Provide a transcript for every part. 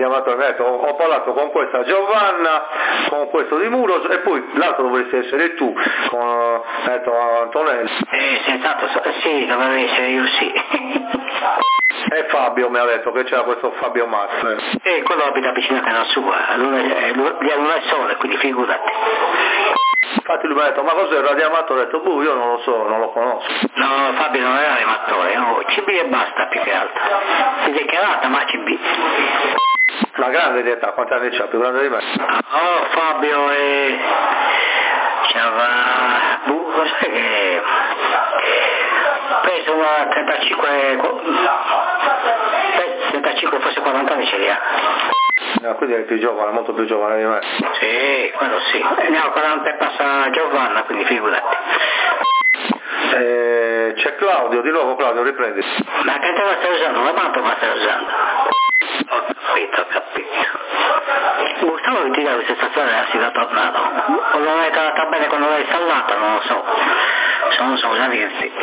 Ho parlato con questa Giovanna, con questo di Muros e poi l'altro dovresti essere tu, con Antonello. Senz'altro, sì, dovrei essere io, sì. E Fabio mi ha detto che c'era questo Fabio Master. E quello abita vicino a casa sua, non è sole, quindi figurati. Infatti lui mi ha detto, ma cos'è il radioamatore? Ho detto, io non lo so, non lo conosco. No, Fabio non è radioamatore, CB e basta più che altro. Si è dichiarata, ma CB. Una grande di età, quanti anni c'ha? Più grande di me? Oh, Fabio cos'è che... Penso una 35, forse 40 anni ce li ha. Quindi è più giovane, molto più giovane di me. Sì, quello sì. Ne ho 40 e passa Giovanna, quindi figurati. C'è Claudio, di nuovo Claudio, riprendi. Ma che te la stai usando? La mappa stai usando? Ho capito. Gustavo che ti dà questa stazione si era tornato. O non è andata bene quando l'hai installata, non lo so. Non so cosa dirti.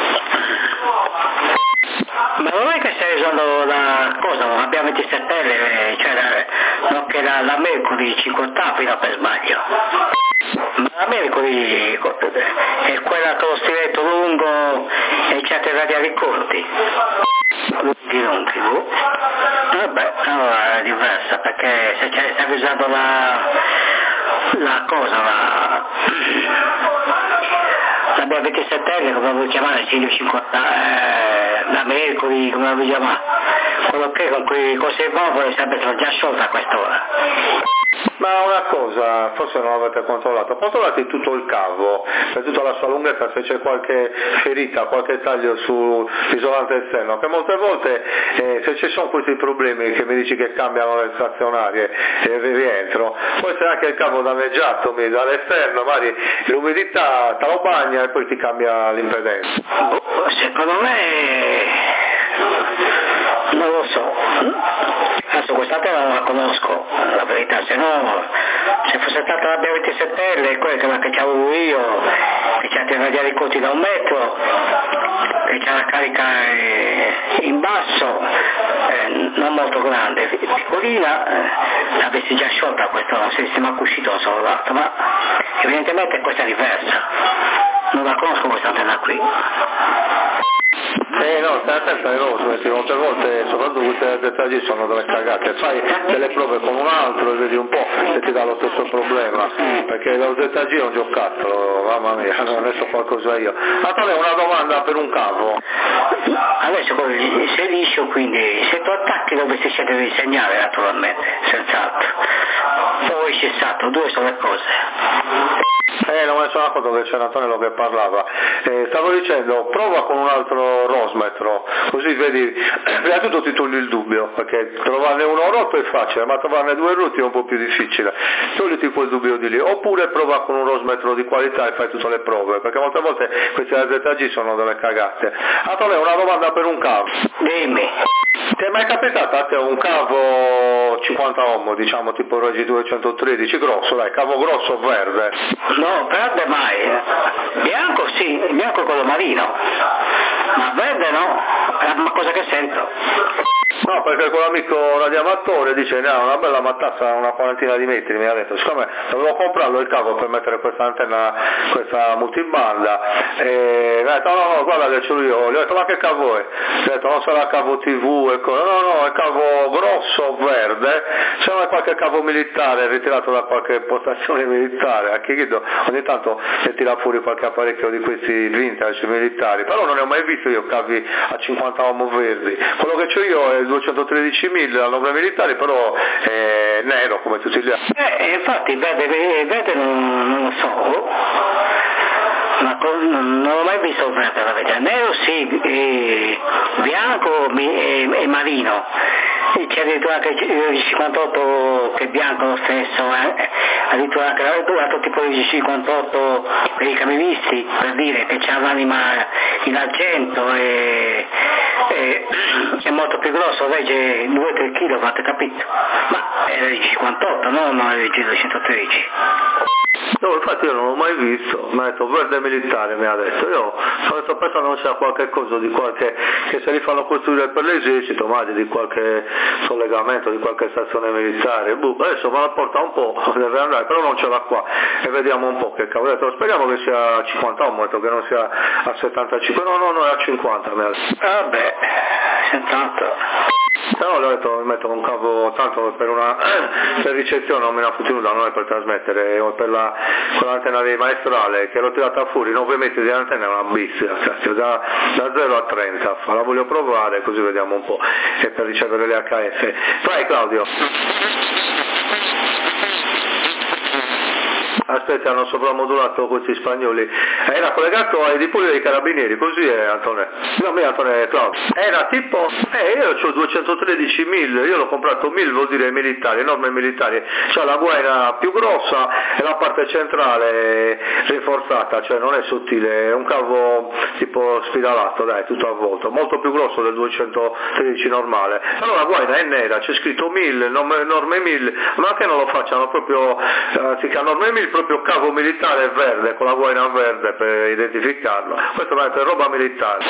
Ma non è che stai usando la cosa, non abbiamo 27L, cioè non che la Mercury 50 fino per sbaglio. Ma la Mercury è quella con lo stiletto lungo e certe radiali corti. Lunghi. Vabbè, allora è diversa perché se stavi usando la B27L, come la vuoi chiamare, Cilio 50, la Mercury, come la vuoi chiamare, quello che con quei cose nuove sarebbero già sciolta a quest'ora. Ma una cosa, forse non l'avete controllate tutto il cavo, per tutta la sua lunghezza, se c'è qualche ferita, qualche taglio sull'isolante esterno, che molte volte se ci sono questi problemi che mi dici che cambiano le stazionarie e il rientro, può essere anche il cavo danneggiato dall'esterno, magari l'umidità te lo bagna e poi ti cambia l'impedenza. Secondo me non lo so. Adesso quest'altra non la conosco, la verità, se fosse stata la B27L, quella che c'avevo io, che c'ha i radiali corti da 1 metro, che c'ha la carica in basso, non molto grande, piccolina, l'avessi già sciolta questa, non si è mai uscito un solo lato, ma evidentemente questa è diversa, non la conosco questa antena qui. No, stai attento ai rosmetti, molte volte, soprattutto questi dettagli sono delle cagate, fai delle prove con un altro e vedi un po' se ti dà lo stesso problema, perché lo dettagli è un giocattolo, mamma mia, ne so qualcosa io. Antonio, una domanda per un cavo. Adesso sei liscio, quindi se tu attacchi dovresti scegliere il segnale naturalmente, senz'altro, poi cessato, 2 sono le cose. Non me ne sono accorto che c'era Antonello che parlava. Stavo dicendo, prova con un altro rosmetro, così vedi, prima di tutto ti togli il dubbio, perché trovarne uno rotto è facile, ma trovarne 2 rotti è un po' più difficile. Togliti quel dubbio di lì, oppure prova con un rosmetro di qualità e fai tutte le prove, perché molte volte questi dettagli sono delle cagate. Antonello, una domanda per un cavo. Dimmi. Ti è mai capitato a te un cavo 50 ohm, diciamo tipo Regi 213, grosso, dai, cavo grosso verde? No, verde mai. Bianco sì, bianco quello marino, ma verde no, è una cosa che sento. No, perché quell'amico radioamatore dice ne ha una bella matassa, una quarantina di metri, mi ha detto, siccome dovevo comprarlo il cavo per mettere questa antenna, questa multibanda, e mi ha detto no, guarda che ce l'ho io, gli ho detto ma che cavo è? Gli ho detto non sarà cavo TV, e no, è cavo grosso, verde, se non è qualche cavo militare ritirato da qualche postazione militare, a chi chiedo, ogni tanto si tira fuori qualche apparecchio di questi vintage militari, però non ne ho mai visto io cavi a 50 ohm verdi, quello che c'ho io è il 213.000 a 9 militari, però è nero come tutti gli altri. Infatti il verde non lo so, ma non l'ho mai visto il verde, la verità. Nero sì, bianco e marino. C'è addirittura anche il 58 che è bianco lo stesso, addirittura anche l'altro tipo di 58 per i camivisti, per dire che c'ha l'anima in argento e è molto più grosso, regge 2-3 kg, avete capito? Ma è il 58, non il 213. No, infatti io non l'ho mai visto, mi ha detto verde militare, mi ha detto, io sto pensando che sia qualche cosa di qualche, che se li fanno costruire per l'esercito, magari di qualche collegamento, di qualche stazione militare, adesso me la porta un po', deve andare, però non ce l'ha qua, e vediamo un po' che cavolo, speriamo che sia a 50, ho detto che non sia a 75, no, è a 50, mi ha detto. Vabbè, senz'altro. No, l'ho detto, mi metto un cavo tanto per ricezione non me ne ha fottuto, non è per trasmettere, per quell'antenna di maestrale che l'ho tirata fuori, 9 metri di antenna è una bestia, cazzo, da 0 a 30, la voglio provare così vediamo un po', e per ricevere le HF. Vai Claudio. Aspetta, hanno sopramodulato questi spagnoli. Era collegato ai dipoli dei carabinieri, così è Antonio. No, me Antonio Claudio. Era tipo, io ho 213.000, io l'ho comprato 1.000, vuol dire militari, norme militari. C'ha la guaina più grossa e la parte centrale rinforzata, cioè non è sottile, è un cavo tipo spiralato, dai, tutto avvolto, molto più grosso del 213 normale. Però la guaina è nera, c'è scritto 1.000, norme 1.000, ma che non lo facciano proprio, si chiama norme 1.000, proprio cavo militare verde, con la guaina verde per identificarlo. Questo è roba militare.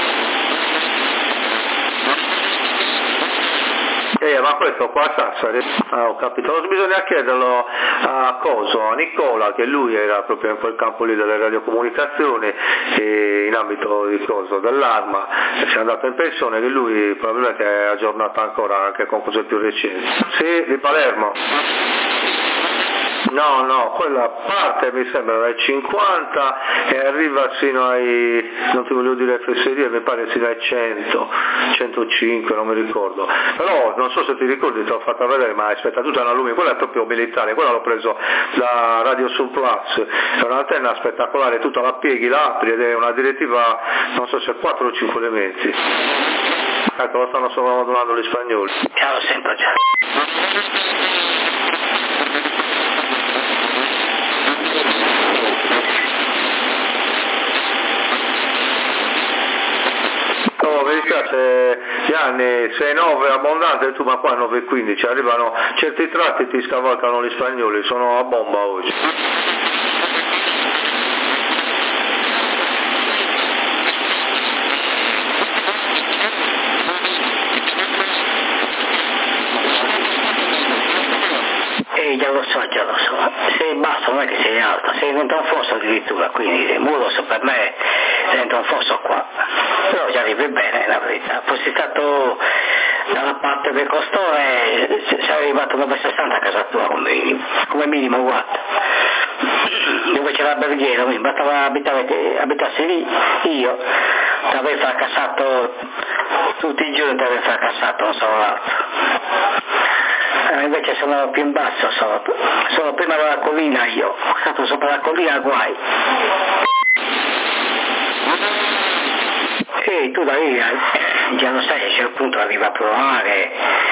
Ma questo qua Sassari, ho capito, non bisogna chiederlo a Nicola, che lui era proprio in quel campo lì delle radiocomunicazioni, in ambito di dell'arma, si è andato in pensione, che lui probabilmente è aggiornato ancora anche con cose più recenti. Sì, di Palermo. No, quella parte mi sembra dai 50 e arriva sino ai, non ti voglio dire fesserie, mi pare sino ai 100, 105, non mi ricordo. Però non so se ti ricordi, te l'ho fatta vedere, ma aspetta, tutta una lume, quella è proprio militare, quella l'ho preso da Radio Surplus, è un'antenna spettacolare, tutta la pieghi, la apri ed è una direttiva, non so se 4 o 5 elementi. Ecco, lo stanno sovramodulando gli spagnoli. Ciao, lo sento già. Mi dispiace Gianni, 6-9 abbondante, tu ma qua 9-15 arrivano, certi tratti ti scavalcano gli spagnoli, sono a bomba oggi. Già lo so, sei basso non è che sei alto, sei dentro un fosso addirittura, quindi il muro per me è dentro un fosso qua, però già arrivi bene la verità, fossi stato dalla parte del costone sei arrivato a 9,60 a casa tua come minimo, guarda, dove c'era Berghiero, mi bastava abitassi lì, io ti avrei fracassato tutti i giorni, ti avrei fracassato, non solo l'altro. Invece sono più in basso, sono prima della collina io, sono stato sopra la collina, guai. E tu da lì già lo sai, a un certo punto arriva a provare,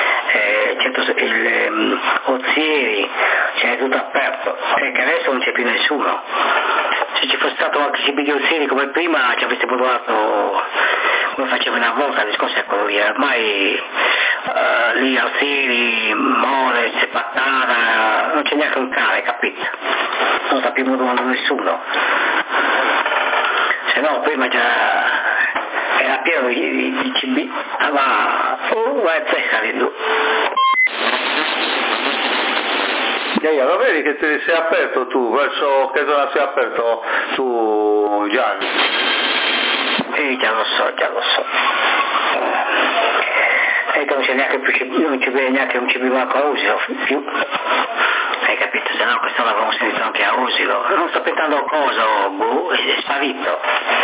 Ozieri, c'è tutto aperto, e che adesso non c'è più nessuno. Se ci fosse stato qualche CB di Ozieri come prima ci avreste provato come facevo una volta, il discorso è quello lì, ormai lì Ozieri, Mores, Pattana, non c'è neanche un cane, capito? Non sta più modulando nessuno. Se no prima già era pieno di CB, ma vai a pescare tu. Lo vedi che ti sei aperto tu, verso che zona sei aperto tu Gianni? Già lo so. E non c'è neanche più, non ci vede neanche un CB manco a Usilo più. Hai capito? Se no quest'ora l'avremmo sentito anche a Usilo. Non sto pensando a cosa, è sparito.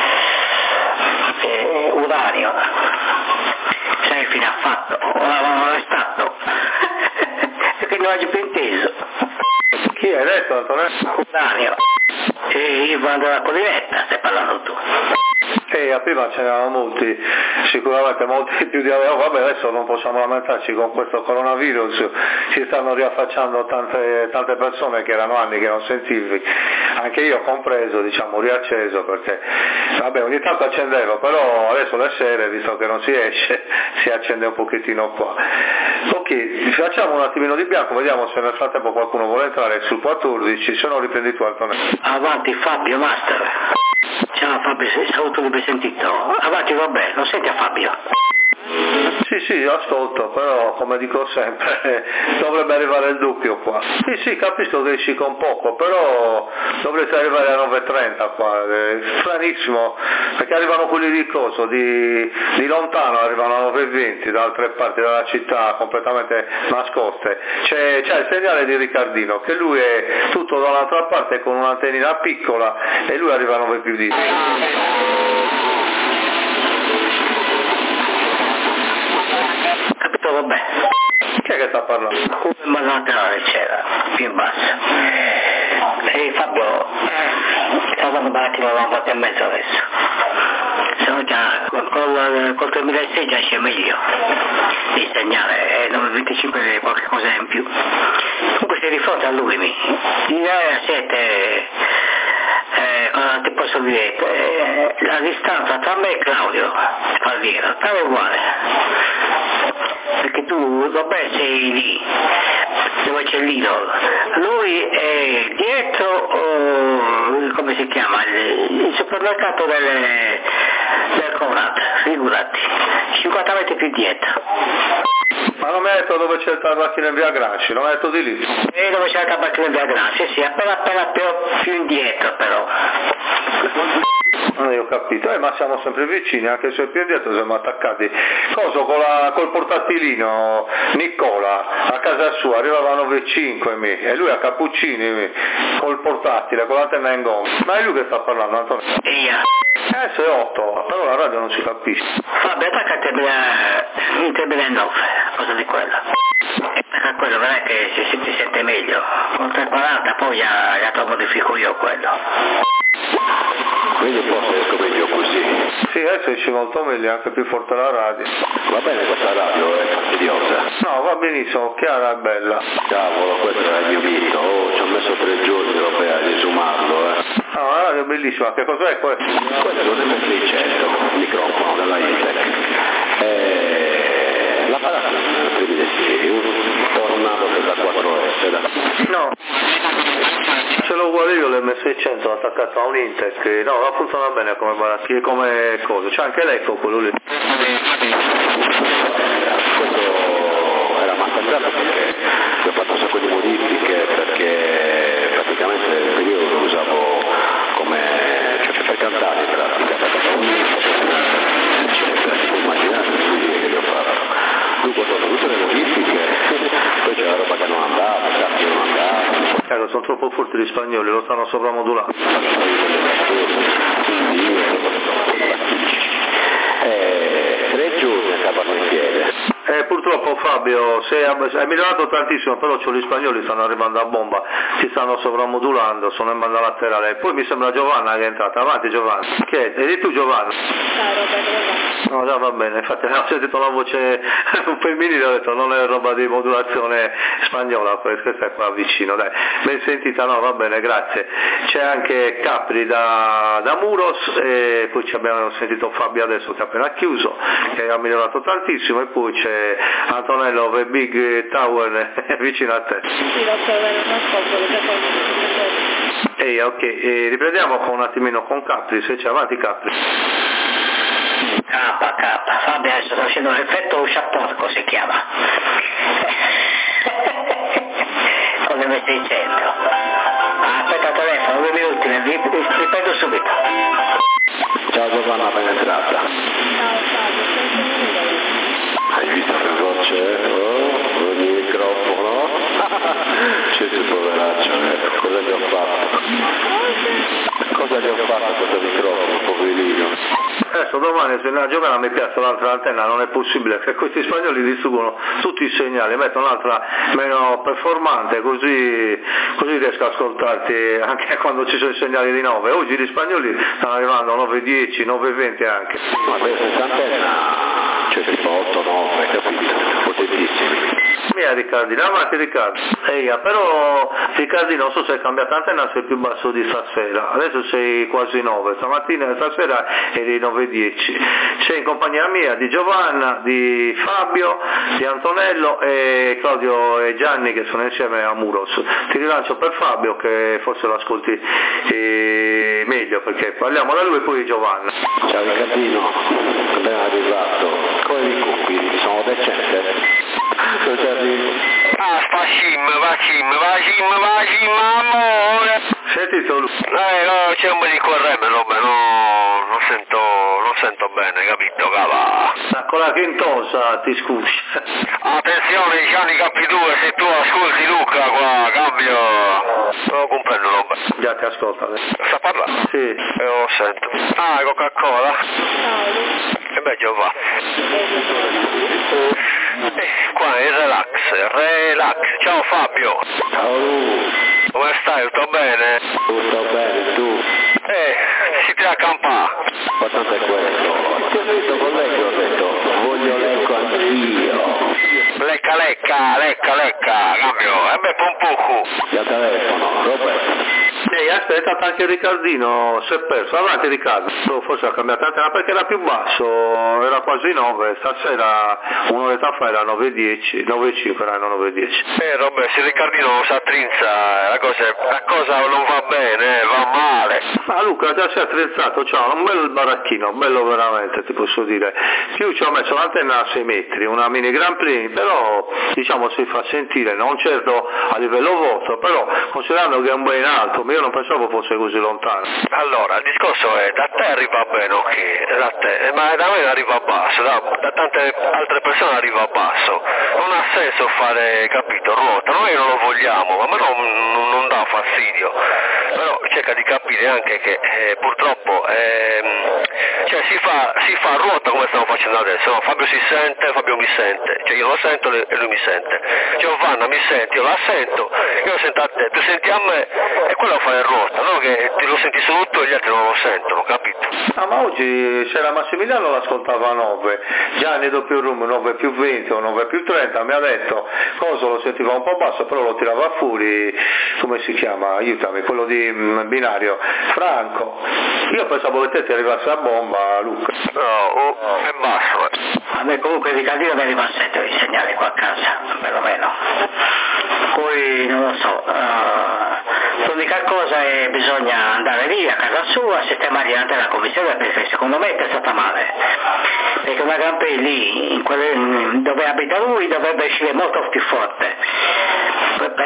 Uranio. Sai che fine ha fatto? O l'avevano arrestato? Perché non oggi più inteso. Chi hai detto, Antonio? Uranio. E io vado alla collinetta, stai parlando tu. Prima ce n'erano molti, sicuramente molti più di vabbè, adesso non possiamo lamentarci con questo coronavirus, si stanno riaffacciando tante persone che erano anni che non sentivi, anche io compreso, diciamo, riacceso, perché vabbè, ogni tanto accendevo, però adesso le sere, visto che non si esce, si accende un pochettino qua. Ok, facciamo un attimino di bianco, vediamo se nel frattempo qualcuno vuole entrare sul 14, se no riprendi tu, Antonello. Avanti Fabio, master. Ciao Fabio, saluto di presentito. Avanti, vabbè, non senti a Fabio? Sì, ascolto, però come dico sempre dovrebbe arrivare il doppio qua. Sì, capisco che esci con poco, però dovrete arrivare a 9:30 qua, è stranissimo, perché arrivano quelli di coso, di lontano, arrivano a 9:20 da altre parti della città completamente nascoste. C'è il segnale di Riccardino, che lui è tutto dall'altra parte con un'antennina piccola e lui arriva a 9:20. Capito, vabbè. Chi è che sta parlando? Ma laterale c'era, più in basso. E Fabio, sta dando un attimo una volta e mezzo adesso. Sono già, col 2006 già c'è meglio. Il segnale è 9:25 qualche cosa in più. Comunque sei di fronte a lui, di là a 7, ti posso dire, la distanza tra me e Claudio Falviero, è uguale. Perché tu, vabbè, sei lì, dove c'è l'idolo, lui è dietro, come si chiama, il supermercato del Conrad, figurati, 50 metri più dietro. Ma non mi hai detto dove c'è il tabacchino in via Granci, non mi hai detto di lì? Dove c'è il tabacchino in via Granci, sì, appena più indietro però. Io ho capito, ma siamo sempre vicini, anche se più dietro siamo attaccati. Coso col portatilino, Nicola, a casa sua, arrivava a 9:05 e lui a Cappuccini, col portatile, con l'antenna in gomma. Ma è lui che sta parlando, Antonio? Adesso è 8, però la radio non si capisce. Vabbè, attaccate in 3.9, cosa di quello. Perché quello verrà che si sente meglio. Con 3.40 poi ya te lo modifico io quello. Quindi forse esco meglio così. Sì, adesso esce molto meglio, anche più forte la radio. Va bene questa radio, è fastidiosa. No, va benissimo, chiara e bella. Cavolo, questo era il mio mito. Ci ho messo 3 giorni a risumarlo, No, la radio è bellissima, che cos'è questo? Questo è un M600, un microfono della Intec. L'apparato è un 3000 tornato da 4S. No. Ce l'ho uguale io l'M600 attaccato a un Intec, no, ma funziona bene come barattiere, come cosa, c'è anche l'eco quello lì. Questo era massacrato perché ho fatto un sacco di modifiche, perché praticamente nel periodo lo usavo come, cioè per cantare in pratica, immaginate che li ho fatto. Dunque ho fatto tutte le modifiche, poi c'è la roba che non andava, i tasti non andavano. Sono troppo forti gli spagnoli, lo stanno sovramodulando. 3 giorni a cavarlo in piede. Purtroppo Fabio, è migliorato tantissimo, però gli spagnoli stanno arrivando a bomba, si stanno sovramodulando, sono in banda laterale. Poi mi sembra Giovanna che è entrata, avanti Giovanna. Che è? Eri tu Giovanna? Ciao Roberto. No, già va bene, infatti ho sentito la voce femminile, ho detto non è roba di modulazione spagnola, questa è qua vicino, dai. Ben sentita, no, va bene, grazie. C'è anche Capri da Muros e poi ci abbiamo sentito Fabio adesso che ha appena chiuso, che ha migliorato tantissimo, e poi c'è Antonello The Big Tower vicino a te. Sì, lo so, non ascolto, lo già Ok, riprendiamo un attimino con Capri, se c'è avanti Capri. K, Fabio adesso sta facendo l'effetto Chaporco si chiama. Con l'M600. Aspetta il telefono, 2 minuti, ripeto subito. Ciao Giovanna, ben entrata. Ciao Fabio, Hai visto che voce? Oh, il microfono. C'è il poveraccio, cosa gli ho fatto? Cosa gli ho fatto a questo microfono, poverino? Adesso domani se andiamo a giocare mi piazza l'altra antenna, non è possibile che questi spagnoli distruggono tutti i segnali, mettono un'altra meno performante, così riesco ad ascoltarti anche quando ci sono i segnali di 9. Oggi gli spagnoli stanno arrivando a 9.10, 9.20 anche. Ma questa antenna c'è tipo 8, 9, capito? Potentissimi. Mia Riccardino, avanti Riccardo. Però Riccardino, non so se hai cambiato antenna, sei più basso di stasera, adesso sei quasi 9, stasera eri 9.10. Sei in compagnia mia, di Giovanna, di Fabio, di Antonello e Claudio e Gianni che sono insieme a Muros. Ti rilancio per Fabio che forse lo ascolti meglio perché parliamo da lui e poi di Giovanna. Ciao Riccardino, ben arrivato. Come dico qui, sono decente. Vacim, amore. Sentito lui. No, c'è un po' di corrente, non sento bene, capito, cava? Con la chintosa ti scusi. Attenzione Gianni Capi2, se tu ascolti Luca qua, cambio. Non lo comprendo, roba. Già ti ascolta adesso. Sta parlando? Sì. Lo sento. Ah, Coca-Cola. Che bello va. Qua è relax. Ciao Fabio. Ciao Lu. Come stai? Tutto bene? Tutto bene, tu? Si tira a campare. Importante è questo. Ti ho detto con lei che ho detto, voglio lecco anch'io. Lecca, cambio. Un poco. Il telefono, Roberto. Aspetta, anche Riccardino si è perso. Avanti Riccardo. Forse ha cambiato antenna perché era più basso, era quasi 9, stasera un'oretta fa era 9.10, 9.5 erano 9.10. Roberto, se Riccardino si attrinza, la cosa non va bene, va male. Ma Luca già si è attrezzato, c'ha un bel baracchino, bello veramente ti posso dire. Più ci ho messo l'antenna a 6 metri, una mini Grand Prix, però diciamo si fa sentire, non certo a livello vostro, però considerando che è un ben alto, io non pensavo fosse così lontano. Allora, il discorso è, da te arriva bene, ok, da te, ma da me arriva basso, da tante altre persone arriva basso. Non ha senso fare, capito, ruota, noi non lo vogliamo, ma a me non dà fastidio. Però cerca di capire anche che purtroppo si fa ruota come stiamo facendo adesso, no? Fabio si sente, Fabio mi sente, cioè io lo sento e lui mi sente. Giovanna mi sente, io la sento, io sento a te, tu senti a me e quello fa il ruota, no? Che ti lo senti solo tu e gli altri non lo sentono, capito? Ah, ma oggi c'era Massimiliano l'ascoltava a 9, Gianni doppio room 9 più 20 o 9 più 30, mi ha detto cosa lo sentiva un po' basso però lo tirava fuori, come si chiama, aiutami, quello di binario, Franco. Io pensavo che te ti arrivasse a bomba, Luca. No, è basso. A me comunque di Caldino mi arriva a 7 i segnali qua a casa, perlomeno. Poi non lo so, l'unica cosa è bisogna andare lì a casa sua, sistemare l'antenna commissione perché secondo me è stata male. Perché una Gran Prix lì, dove abita lui, dovrebbe uscire molto più forte. Per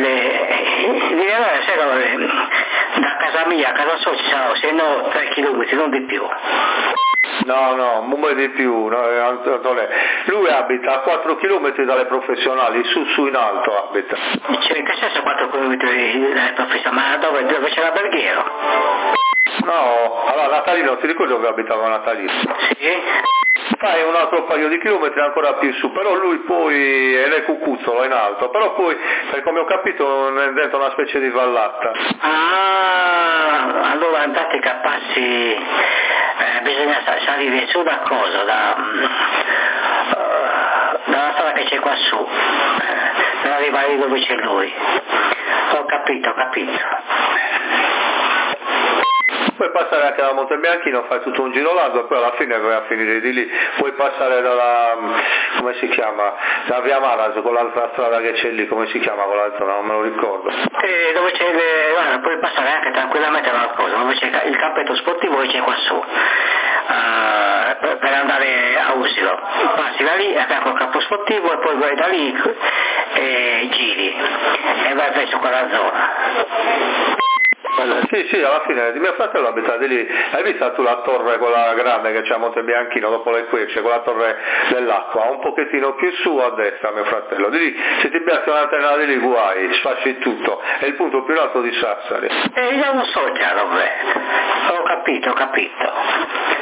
da casa mia a casa sua ci saranno se no 3 km, non di più. No, un po' di più, no, lui abita a 4 km dalle professionali, su in alto abita. Cioè, in che senso 4 km dalle professionali? Ma dove c'era Berghiero? No, allora Natalino, ti ricordi dove abitava Natalino? Sì. Fai un altro paio di chilometri ancora più su, però lui poi è nel Cucuzzolo in alto, però poi per come ho capito è dentro una specie di vallata. Ah, allora andate capassi, bisogna salire su da cosa? Dalla strada che c'è qua su, per arrivare dove c'è lui. Ho capito. Puoi passare anche da Montebianchino, fai tutto un giro largo e poi alla fine vai a finire di lì. Puoi passare dalla, come si chiama, da Via Maras con l'altra strada che c'è lì, come si chiama quell'altra, non me lo ricordo. Dove c'è guarda, puoi passare anche tranquillamente da cosa, dove c'è il campetto sportivo che c'è qua su. Per andare a Usilo, passi da lì, attacco il campo sportivo e poi vai da lì e giri e vai verso quella zona. Sì, alla fine di mio fratello abitate lì, hai visto tu la torre quella grande che c'è a Montebianchino dopo le querce, quella torre dell'acqua, un pochettino più su a destra mio fratello, di lì se ti piace un'antenna di lì guai, sfasci tutto, è il punto più alto di Sassari. Io non so già dov'è, ho capito.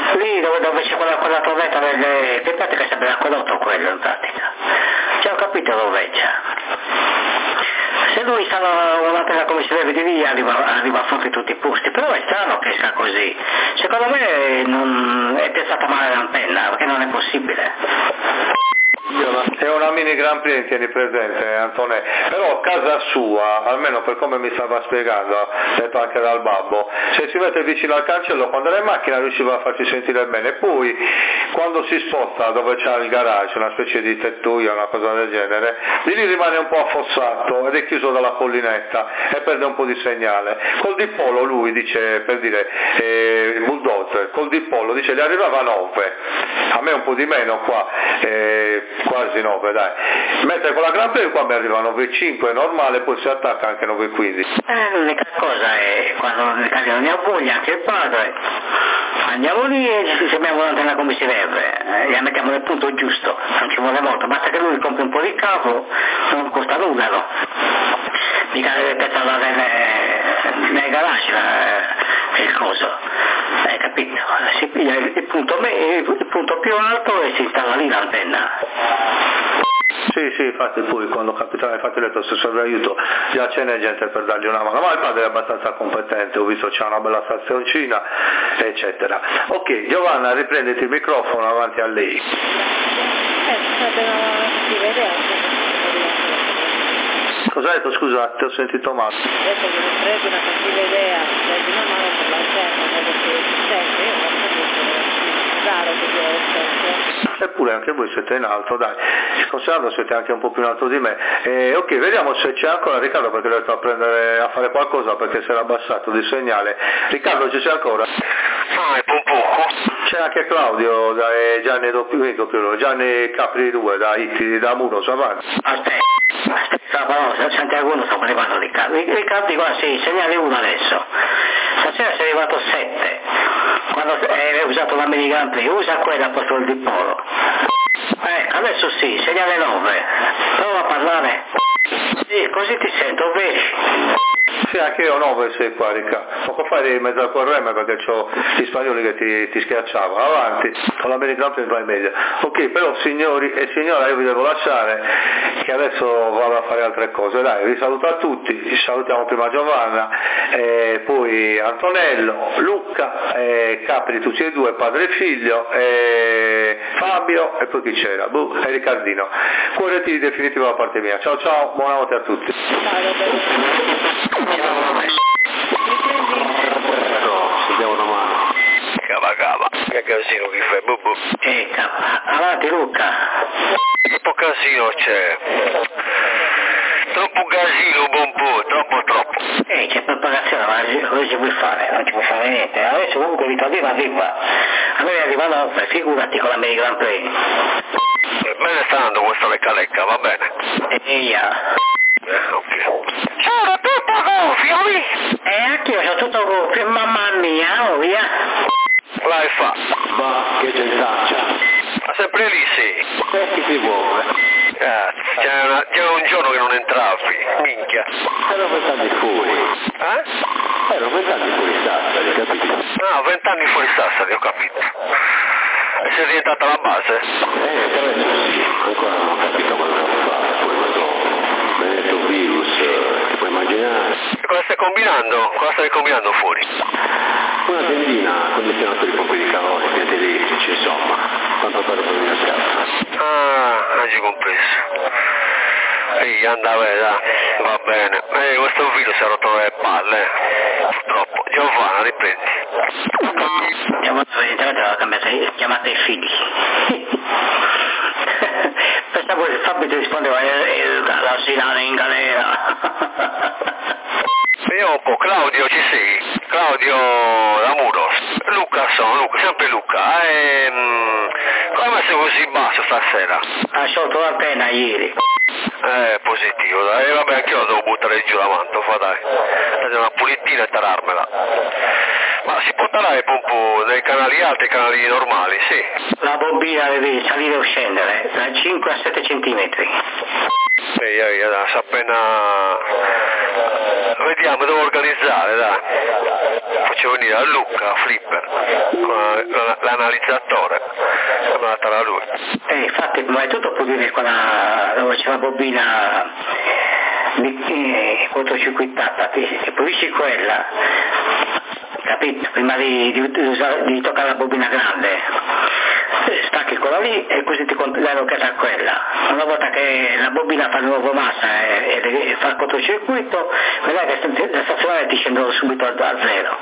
Lì dove c'è quella torretta che in pratica sembra l'acquedotto quello in pratica. Cioè ho capito dove c'è. Se lui sta un'antenna come si deve di lì arriva a fuoco in tutti i posti, però è strano che sia così. Secondo me non è piazzata male l'antenna, perché non è possibile. È una mini Grand Prix, tieni presente Antonè, però casa sua, almeno per come mi stava spiegando, detto anche dal babbo, se si mette vicino al cancello quando era in macchina riusciva a farsi sentire bene, poi quando si sposta dove c'ha il garage, una specie di tettuia, una cosa del genere, lì rimane un po' affossato ed è chiuso dalla collinetta e perde un po' di segnale. Col dipolo lui dice, per dire, bulldozer, col dipolo dice gli arrivava 9, a me un po' di meno qua, quasi 9 dai, mentre con la Gran Prix qua mi arriva 9,5 normale, poi si attacca anche 9,15. L'unica cosa è quando non ne ha voglia anche il padre, andiamo lì e ci sistemiamo l'antenna come si deve, la mettiamo nel punto giusto, non ci vuole molto, basta che lui compri un po' di capo, non costa nulla, no? Mica deve pezzare nel garage il coso, hai capito? Si piglia il punto più alto e si installa lì l'antenna. Sì, infatti poi quando capitava, infatti ho detto se serve aiuto già ce n'è gente per dargli una mano, ma il padre è abbastanza competente, ho visto c'è una bella stazioncina eccetera. Ok, Giovanna, riprenditi il microfono, avanti a lei. Cosa hai detto? Scusa, ti ho sentito male. Adesso mi sarebbe una cattiva idea, dargli una mano per l'antenna, perché sente, io non capisco, raro che io ho sento. Eppure anche voi siete in alto, dai, considerando siete anche un po' più in alto di me. Ok, vediamo se c'è ancora Riccardo, perché devo a fare qualcosa perché si era abbassato di segnale. Riccardo, ci sei ancora? È un poco. C'è anche Claudio, Gianni Capri 2, da Muros, avanti. Aspetta, Santiago sta arrivando Riccardo. Riccardo qua sì, segnale 1 adesso. Stasera sei arrivato 7. Quando hai usato la mini Grand Prix, usa quella al posto del dipolo. Ecco, adesso sì, segnale 9. Prova a parlare. Sì, così ti sento, vedi? Sì, anche io 9 sei qua, Riccardo. Poco fa eri in mezzo al QRM perché c'ho gli spagnoli che ti schiacciavano. Avanti, con la mini Grand Prix vai meglio. Ok, però signori e signora, io vi devo lasciare che adesso vado a fare altre cose. Dai, vi saluto a tutti, ci salutiamo prima Giovanna, poi Antonello, Luca, Capri tutti e due, padre e figlio, Fabio e poi chi c'era? E Riccardino. Cuore di definitivo da parte mia. Ciao ciao, buonanotte a tutti. Si dia una mano. Cava, che casino che fai, bubu. Avanti Luca. Troppo casino c'è. Troppo casino, buon po', troppo. C'è preparazione, ma cosa ci puoi fare? Non ci puoi fare niente. Adesso comunque Vittorino arriva. A me arriva 9, figurati con la mini Grand Prix. Bene sta andando questa lecca, va bene. Ok. Sono tutto gonfio, anch'io sono tutto gonfio, mamma mia, via. L'hai fa. Ma che gentaccia. Ma sempre lì sì. Chi si vuole? C'è un giorno che non entravi, minchia. Ero 20 anni fuori. Ero 20 anni fuori Sassari, capito? 20 anni fuori Sassari, ho capito. E sei diventata la base? Per adesso sì, ancora non ho capito cosa devo fare, poi questo benedetto virus, ti puoi immaginare? E cosa stai combinando? Cosa stavi combinando fuori? Una tendina condizionatori pompi di calore, piante elettrici, insomma, tanto per venire a casa. Oggi compreso. Ehi, andava, va bene. Questo video si è rotto le palle, purtroppo. Giovanna, riprendi. Chiamate i figli. Pensavo che Fabio ti rispondeva la Silana in galera. Vediamo un po', Claudio ci sei? Claudio Lamuros. Luca, sempre Luca. Come mai sei così basso stasera? Ha sciolto l'antenna ieri. Positivo, dai. Vabbè, anch'io devo buttare giù la manta, fa dai. Fate una pulitina e tararmela. Ma si può tarare pompo nei canali alti e canali normali, sì. La bobina deve salire o scendere da 5 a 7 centimetri. Appena... Vediamo. vediamo, devo organizzare, dai. Faccio venire a Luca, a Flipper, con l'analizzatore, come la tra lui. Infatti, ma è tutto può dire dove c'è la bobina cortocircuitata, se pulisci quella, capito? Prima di toccare la bobina grande, stacchi quella lì e così ti dai l'occhiata a quella. Una volta che la bobina fa di nuovo massa e fa il cortocircuito, quella la stazionare ti scendono subito a zero.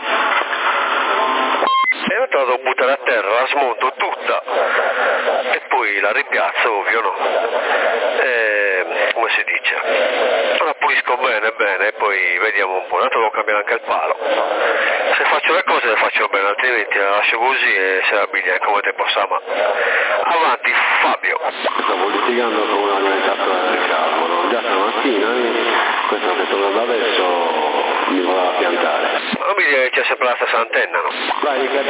E io te la devo buttare a terra, la smonto tutta e poi la ripiazzo, ovvio, no? Come si dice? La pulisco bene e poi vediamo un po', tanto devo cambiare anche il palo. Se faccio le cose le faccio bene, altrimenti la lascio così e se la biglia come te possa ma. Avanti Fabio. Stavo litigando con un alimentatore del cavolo, già stamattina, questo che torno adesso mi voleva piantare. Ma non mi dire che c'è sempre la stessa antenna, no? Vai Riccardo.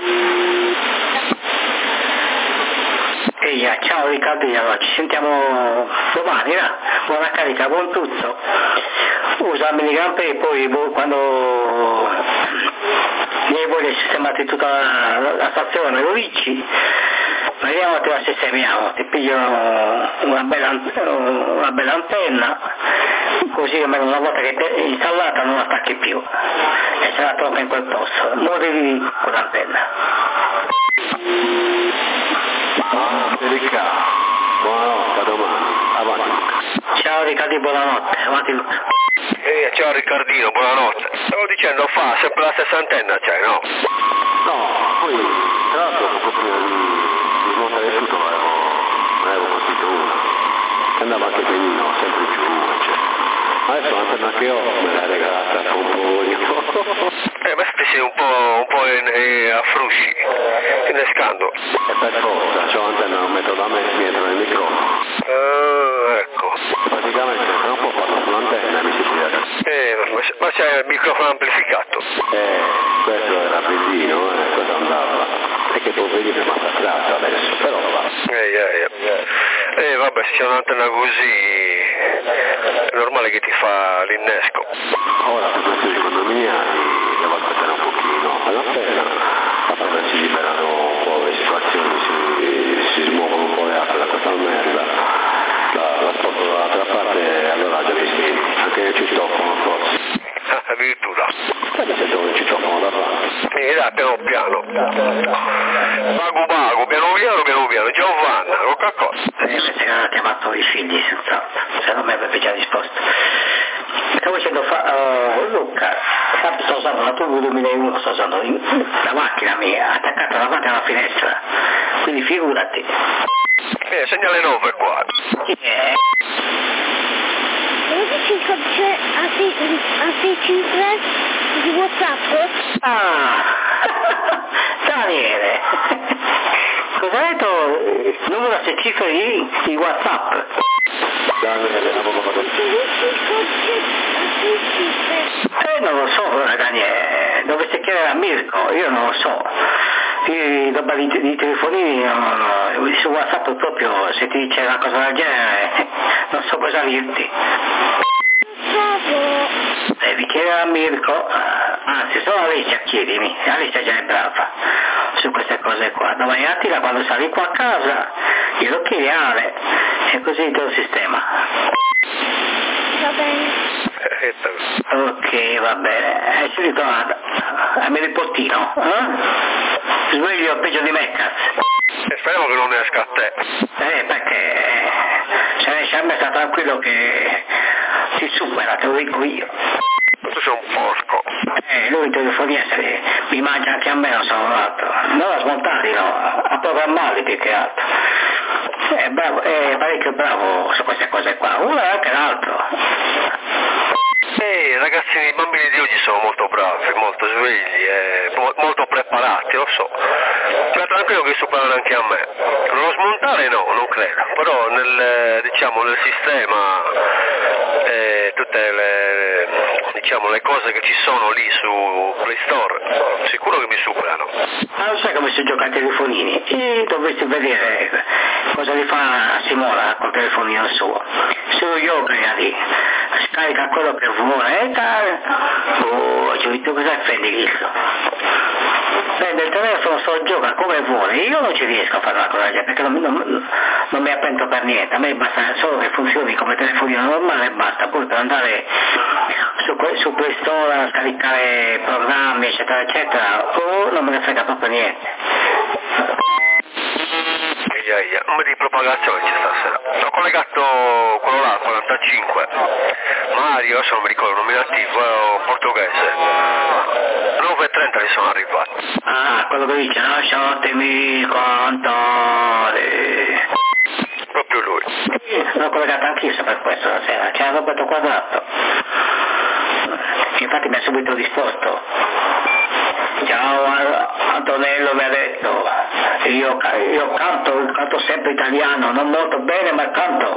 Ehi, ciao Riccardo, allora ci sentiamo domani, buona carica, buon tutto. Usa il Milligram e poi quando mi vuoi sistemare tutta la stazione, lo dici, vediamo te la sistemiamo, ti piglio una bella antenna, così almeno una volta che è installata non la attacchi più e se la tocca in quel posto, muovevi con l'antenna. Riccardo, buonanotte, a domani, avanti. Ciao Riccardo, buonanotte, avanti Luca. Ciao Riccardino, buonanotte. Stavo dicendo, fa sempre la stessa antenna, cioè, no? No, poi tra l'altro proprio di smontare tutto ne avevo costruito una, che andava anche benino, sempre più, eccetera. Adesso l'antenna che ho me l'ha regalata con un po' io. Ma sei un po' a frusci, innescando. E per forza, c'ho l'antenna a un metro da me e mi entra nel microfono. Ecco. Praticamente tra un po' parlo sull'antenna e mi si tira. Ma c'è il microfono amplificato. Questo era bellino, questo andava. E che può venire massacrato adesso, però va. Vabbè, se c'è un'antenna così è normale che ti fa l'innesco. Ora per questioni condominiali devo aspettare un pochino, appena si liberano un po' le situazioni, si smuovono un po' le acque da questa merda, la sposto dall'altra parte e allora già mi senti, anche nel citofono forse. Addirittura. Mi sento che ci citofono da parte. Dai, piano. Bagu, piano piano, Giovanna, Coca-Cola. Penso che aveva chiamato i figli, senz'altro, se non mi avrebbe già risposto. Stavo dicendo, Luca, sto usando una Turbo 2001, sto usando la macchina mia, attaccata davanti alla finestra, quindi figurati. Segnale 9 qua. Lo dici il codice A653 di WhatsApp? Ah, Daniele, cosa hai detto? Numero 6 cifre di WhatsApp? Daniele, non Lo dici il codice A6 cifre? Non lo so, Daniele, dovresti chiedere a Mirko, io non lo so. Io roba di telefonini, su WhatsApp proprio, se ti dice una cosa del genere, non so cosa dirti. Devi chiedere a Mirko, anzi solo a Alicia chiedimi, Alicia già è brava su queste cose qua. Domani mattina quando sali qua a casa glielo chiedi a Ale e così te lo sistema. Va bene. Ok, va bene. Sei ritornato a me il portino, Sveglio peggio di me, cazzo. Speriamo che non esca a te. Perché se ne esce a me sta tranquillo che si supera, te lo dico io. Tu sei un porco. Lui in telefonia mi mangia anche a me, non sono altro. Non a smontarli, no, a programmarli più che altro. È bravo, è parecchio bravo su queste cose qua, uno e anche l'altro. Ragazzi, i bambini di oggi sono molto bravi, molto svegli, molto preparati, lo so. Cioè, tranquillo che superano anche a me. Non lo smontare no, non credo, però nel sistema tutte le cose che ci sono lì su Play Store, sicuro che mi superano. Ma non sai come si gioca ai telefonini? E dovresti vedere cosa li fa Simona col telefonino suo. Su yoga lì. scarica quello che vuole e ci ho detto cosa offende questo? Prende il telefono, gioca come vuole, io non ci riesco a fare una cosa perché non mi appento per niente, a me basta solo che funzioni come telefonino normale e basta, poi per andare su quest'ora a scaricare programmi eccetera eccetera, non me ne frega proprio niente. Come di propagazione c'è stasera. Ho collegato quello là, 45. Mario, adesso non mi ricordo il nominativo, portoghese. 9:30 li sono arrivati. Ah, quello che dice, lasciatemi cantare. Proprio lui. L'ho collegato anch'io per questo stasera, c'era Roberto Quadrato. Infatti mi ha subito risposto. Ciao Antonello, mi ha detto, io canto sempre italiano, non molto bene ma canto.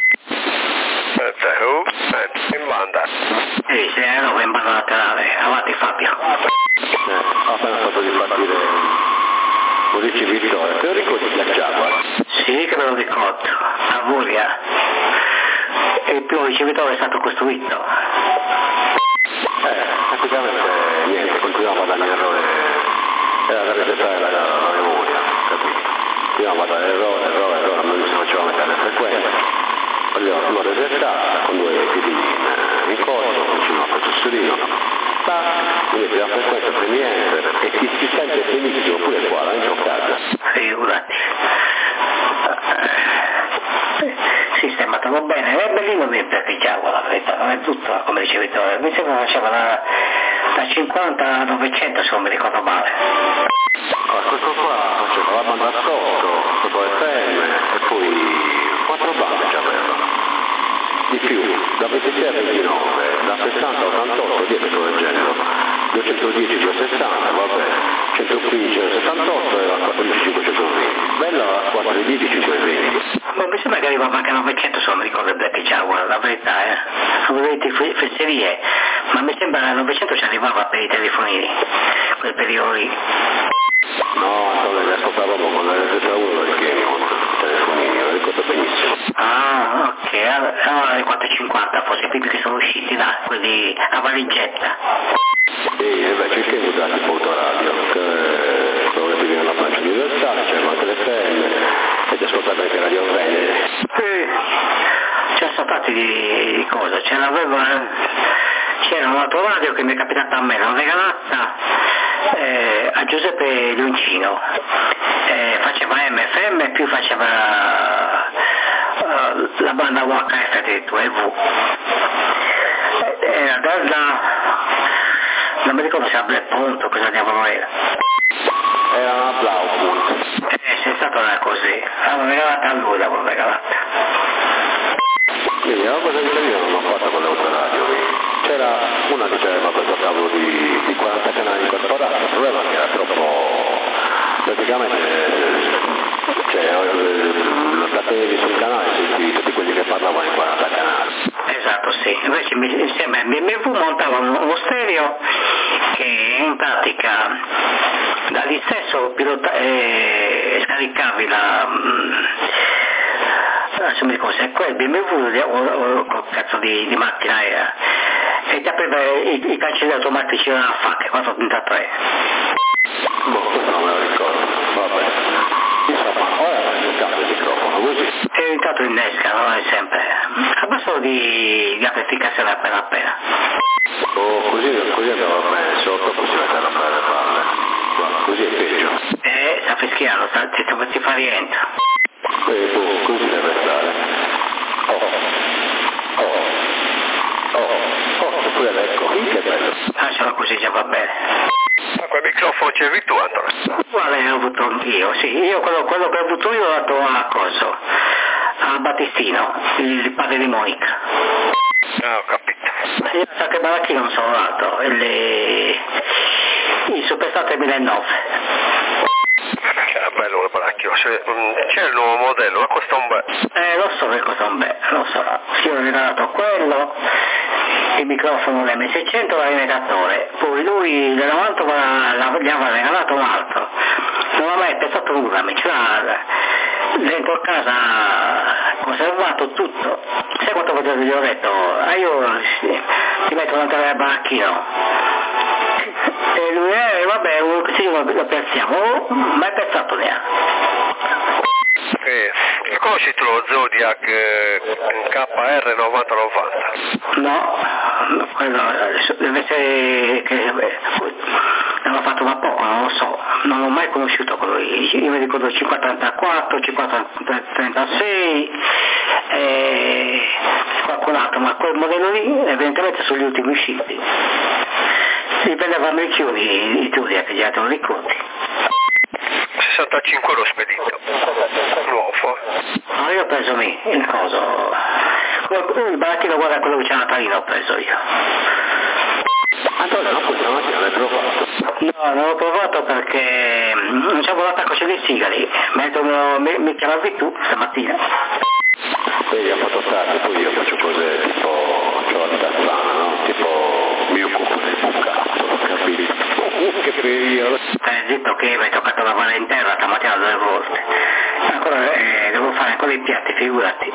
In banda. Sì, ero in banda laterale, avanti Fabio. Ho appena fatto ripartire Maurizio Vittorio, te lo ricordi la Giaguar? Sì che me lo ricordo, a Vuglia. E il primo ricevitore è stato costruito. Praticamente niente, continuiamo a dare l'errore e a resettare la memoria, capito? Continuiamo a dare errore, noi ci facciamo mettere le frequenze. L'ho resettata con 2 piedini in corso, vicino al processorino, quindi la frequenza premiere e si sente benissimo pure qua, dentro casa. Figurati. Sistemato bene, è bellino perché già la verità, non è tutto come ricevitore, mi sembra che faceva da 50 a 900 se non mi ricordo male. Questo qua faceva la banda sotto, dopo FM e poi 4 bande già aveva. Di più, da 26 a 29, da 60 a 88, dietro del genere, 210, 260, vabbè, 115, 78 e a 14, 520. Bella 410, 520. Ma mi sembra che arrivava anche a 900 se non mi ricordo il Black Jaguar, la verità, avevo detto fesserie, ma mi sembra che a 900 ci arrivava per i telefonini, quel periodo lì. No, Antonio, ascoltavo con la RZ1 del Kenyon, telefonini, lo ricordo benissimo. Ah, ok, allora le 450 forse i primi che sono usciti là, quelli a valigetta. Sì, invece il Kenyon dà tipo autoradio, che dove ti viene la plancia universale, c'erano anche le FM, e ti ascoltate anche Radio Venere. Sì, c'è stati di cosa, c'era un autoradio che mi è capitata a me, l'ho regalata a Giuseppe Leoncino, faceva MFM più faceva la banda UHF addirittura EV, era dalla non mi ricordo se era Black Point o cosa diavolo era. Era una Blaupunkt. È stato così, l'avevo regalata a lui, l'avevo regalata. Quindi la cosa che io non l'ho fatta con l'autoradio. C'era una che c'era questo tavolo di 40 canali incorporati, il problema è che era troppo, praticamente lo statevi sul canale sentivi tutti quelli che parlavano in 40 canali. Esatto, sì, invece insieme a BMW montavano uno stereo che in pratica da lì stesso scaricavi adesso mi ricordo se è quel BMW o cazzo di macchina era, e ti apriva i cancelli automatici della FAC 433. Questo non me lo ricordo, vabbè. Insomma, ora è innescato il microfono, così. E intanto innesca, non è sempre. Abbasso di amplificazione appena. Così andava bene, sotto così mettere a fare le palle. Guarda, così è peggio. Sta fischiando, ti fa rientro. Così deve stare. Pure l'ecco, che bello. Lascialo così, già va bene. Ma quel microfono ce l'hai tu, Antonio? Quale ho avuto anch'io? Sì, io quello che ho avuto io l'ho dato a Coso, a Battistino, il padre di Monica. Ah, ho capito. Io so che Baracchino non sono dato, il Superstar 2009. Era bello il baracchio, c'è il nuovo modello, ma costa un bel. Lo so che costa un bel, lo so. Io ho regalato quello, il microfono l'M600 l'alimentatore, poi lui nel 90 gli aveva regalato un altro, non ha mai pensato nulla, mi c'era dentro casa conservato tutto. Sai quanto volte gli ho detto? Io ti metto davanti al baracchino. E lui, vabbè, così lo piazziamo, ma è piazzato neanche. Conosci tu lo Zodiac KR 9090? No, quello deve essere che l'hanno fatto da poco, non lo so, non l'ho mai conosciuto quello lì. Io mi ricordo 5034, 5036 e qualcun altro, ma quel modello lì evidentemente sono gli ultimi usciti. Si prendevano i chiodi i Zodiac, gli altri non ricordi. 65 euro spedito, nuovo. No, io ho preso il coso, il baracchino, guarda quello che c'è a Natalino, ho preso io. Antonio, no, questa mattina l'hai provato? No, non l'ho provato perché non c'avevo l'attacco dei sigari, mentre mi chiamavi tu stamattina. Vedi, ha fatto tardi, poi io faccio cose tipo, c'ho la vita strana, no? Tipo, mi occupo del bucato, capito? Che periodo! Zitto che mi è toccato lavare in terra stamattina 2 volte. Ancora devo fare ancora i piatti, figurati.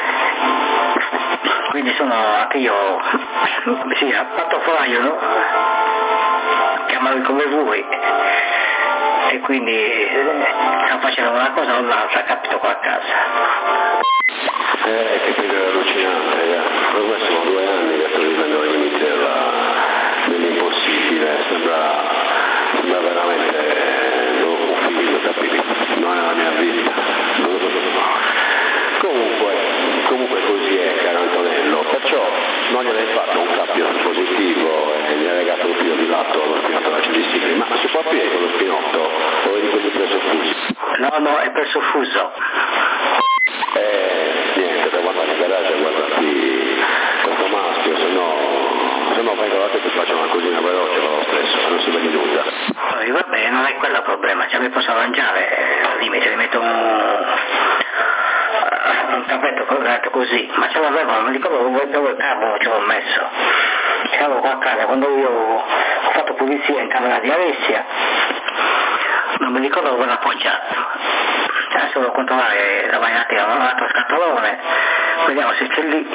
Quindi sono anche io, sì, a pattofolaio, no? Chiamali come vuoi. E quindi sto facendo una cosa o l'altra, capito, qua a casa. Che periodo allucinante, ormai sono 2 anni che sto vivendo all'inizio dell'impossibile, sembra veramente un film, capito? Non è la mia vita. Comunque così è, caro Antonello, perciò non gliene hai fatto un cappio positivo e gli hai legato un filo di lato allo spinotto da CD, ma si può aprire con lo spinotto o vedi quelli preso fuso? No, è preso fuso. Niente, devo andare in garage a guardarti questo maschio, se no vengo da te ti faccio una cosina veloce lo stesso, non si vede nulla. Va bene, non è quello il problema, cioè mi posso arrangiare, al limite mi metto un cappetto colgato così, ma ce l'avevo, non mi ricordo dove il cavo ce l'ho messo. C'avevo qua a casa quando io ho fatto pulizia in camera di Alessia, non mi ricordo dove l'ho appoggiato. Adesso devo controllare la bagnatina, un altro scatolone, vediamo se c'è lì,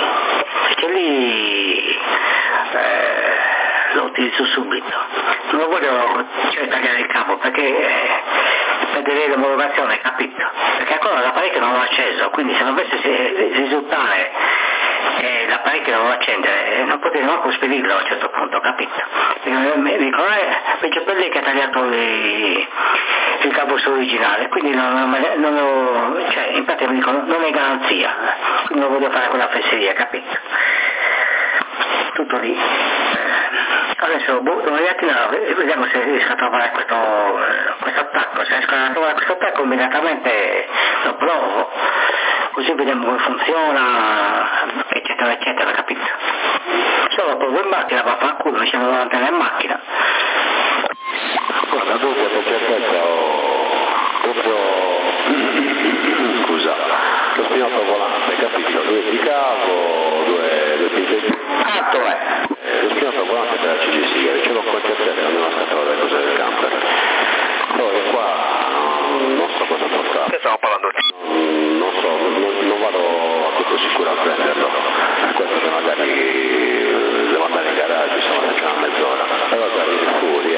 lo utilizzo subito. Non voglio tagliare il cavo perché vedere l'omologazione, capito? Perché ancora l'apparecchio non l'ho acceso, quindi se dovesse risultare che l'apparecchio non lo accendere, non potevo neanche spedirlo a un certo punto, capito? Mi dicono, peggio per lei che ha tagliato il cavo originale, quindi in pratica mi dicono non è garanzia, quindi non voglio fare quella fesseria, capito? Tutto lì. Adesso domani mattina vediamo se riesco a trovare questo attacco, se riesco a trovare questo attacco immediatamente lo provo, così vediamo come funziona, eccetera eccetera, capito? Se lo provo in macchina va a far culo, mi sembra davanti in macchina. Guarda, dunque per certezza proprio scusa, lo spinotto volante, capito? 2 di cavo, 2 pinte. Quanto è? Lo spinotto volante per la CG, ce l'ho con certezza nella scatola delle cose del camper. Poi qua non so cosa portare. Che stiamo parlando? Non so, non vado a tutto sicuro a prenderlo. Questo che magari devo andare in garage, siamo sempre una mezz'ora. Però guardi fuori,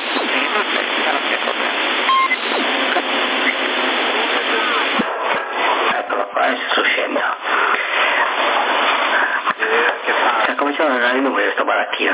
Eccolo qua, adesso sto scendo. Sta cominciando a dare i numeri di sto baracchino.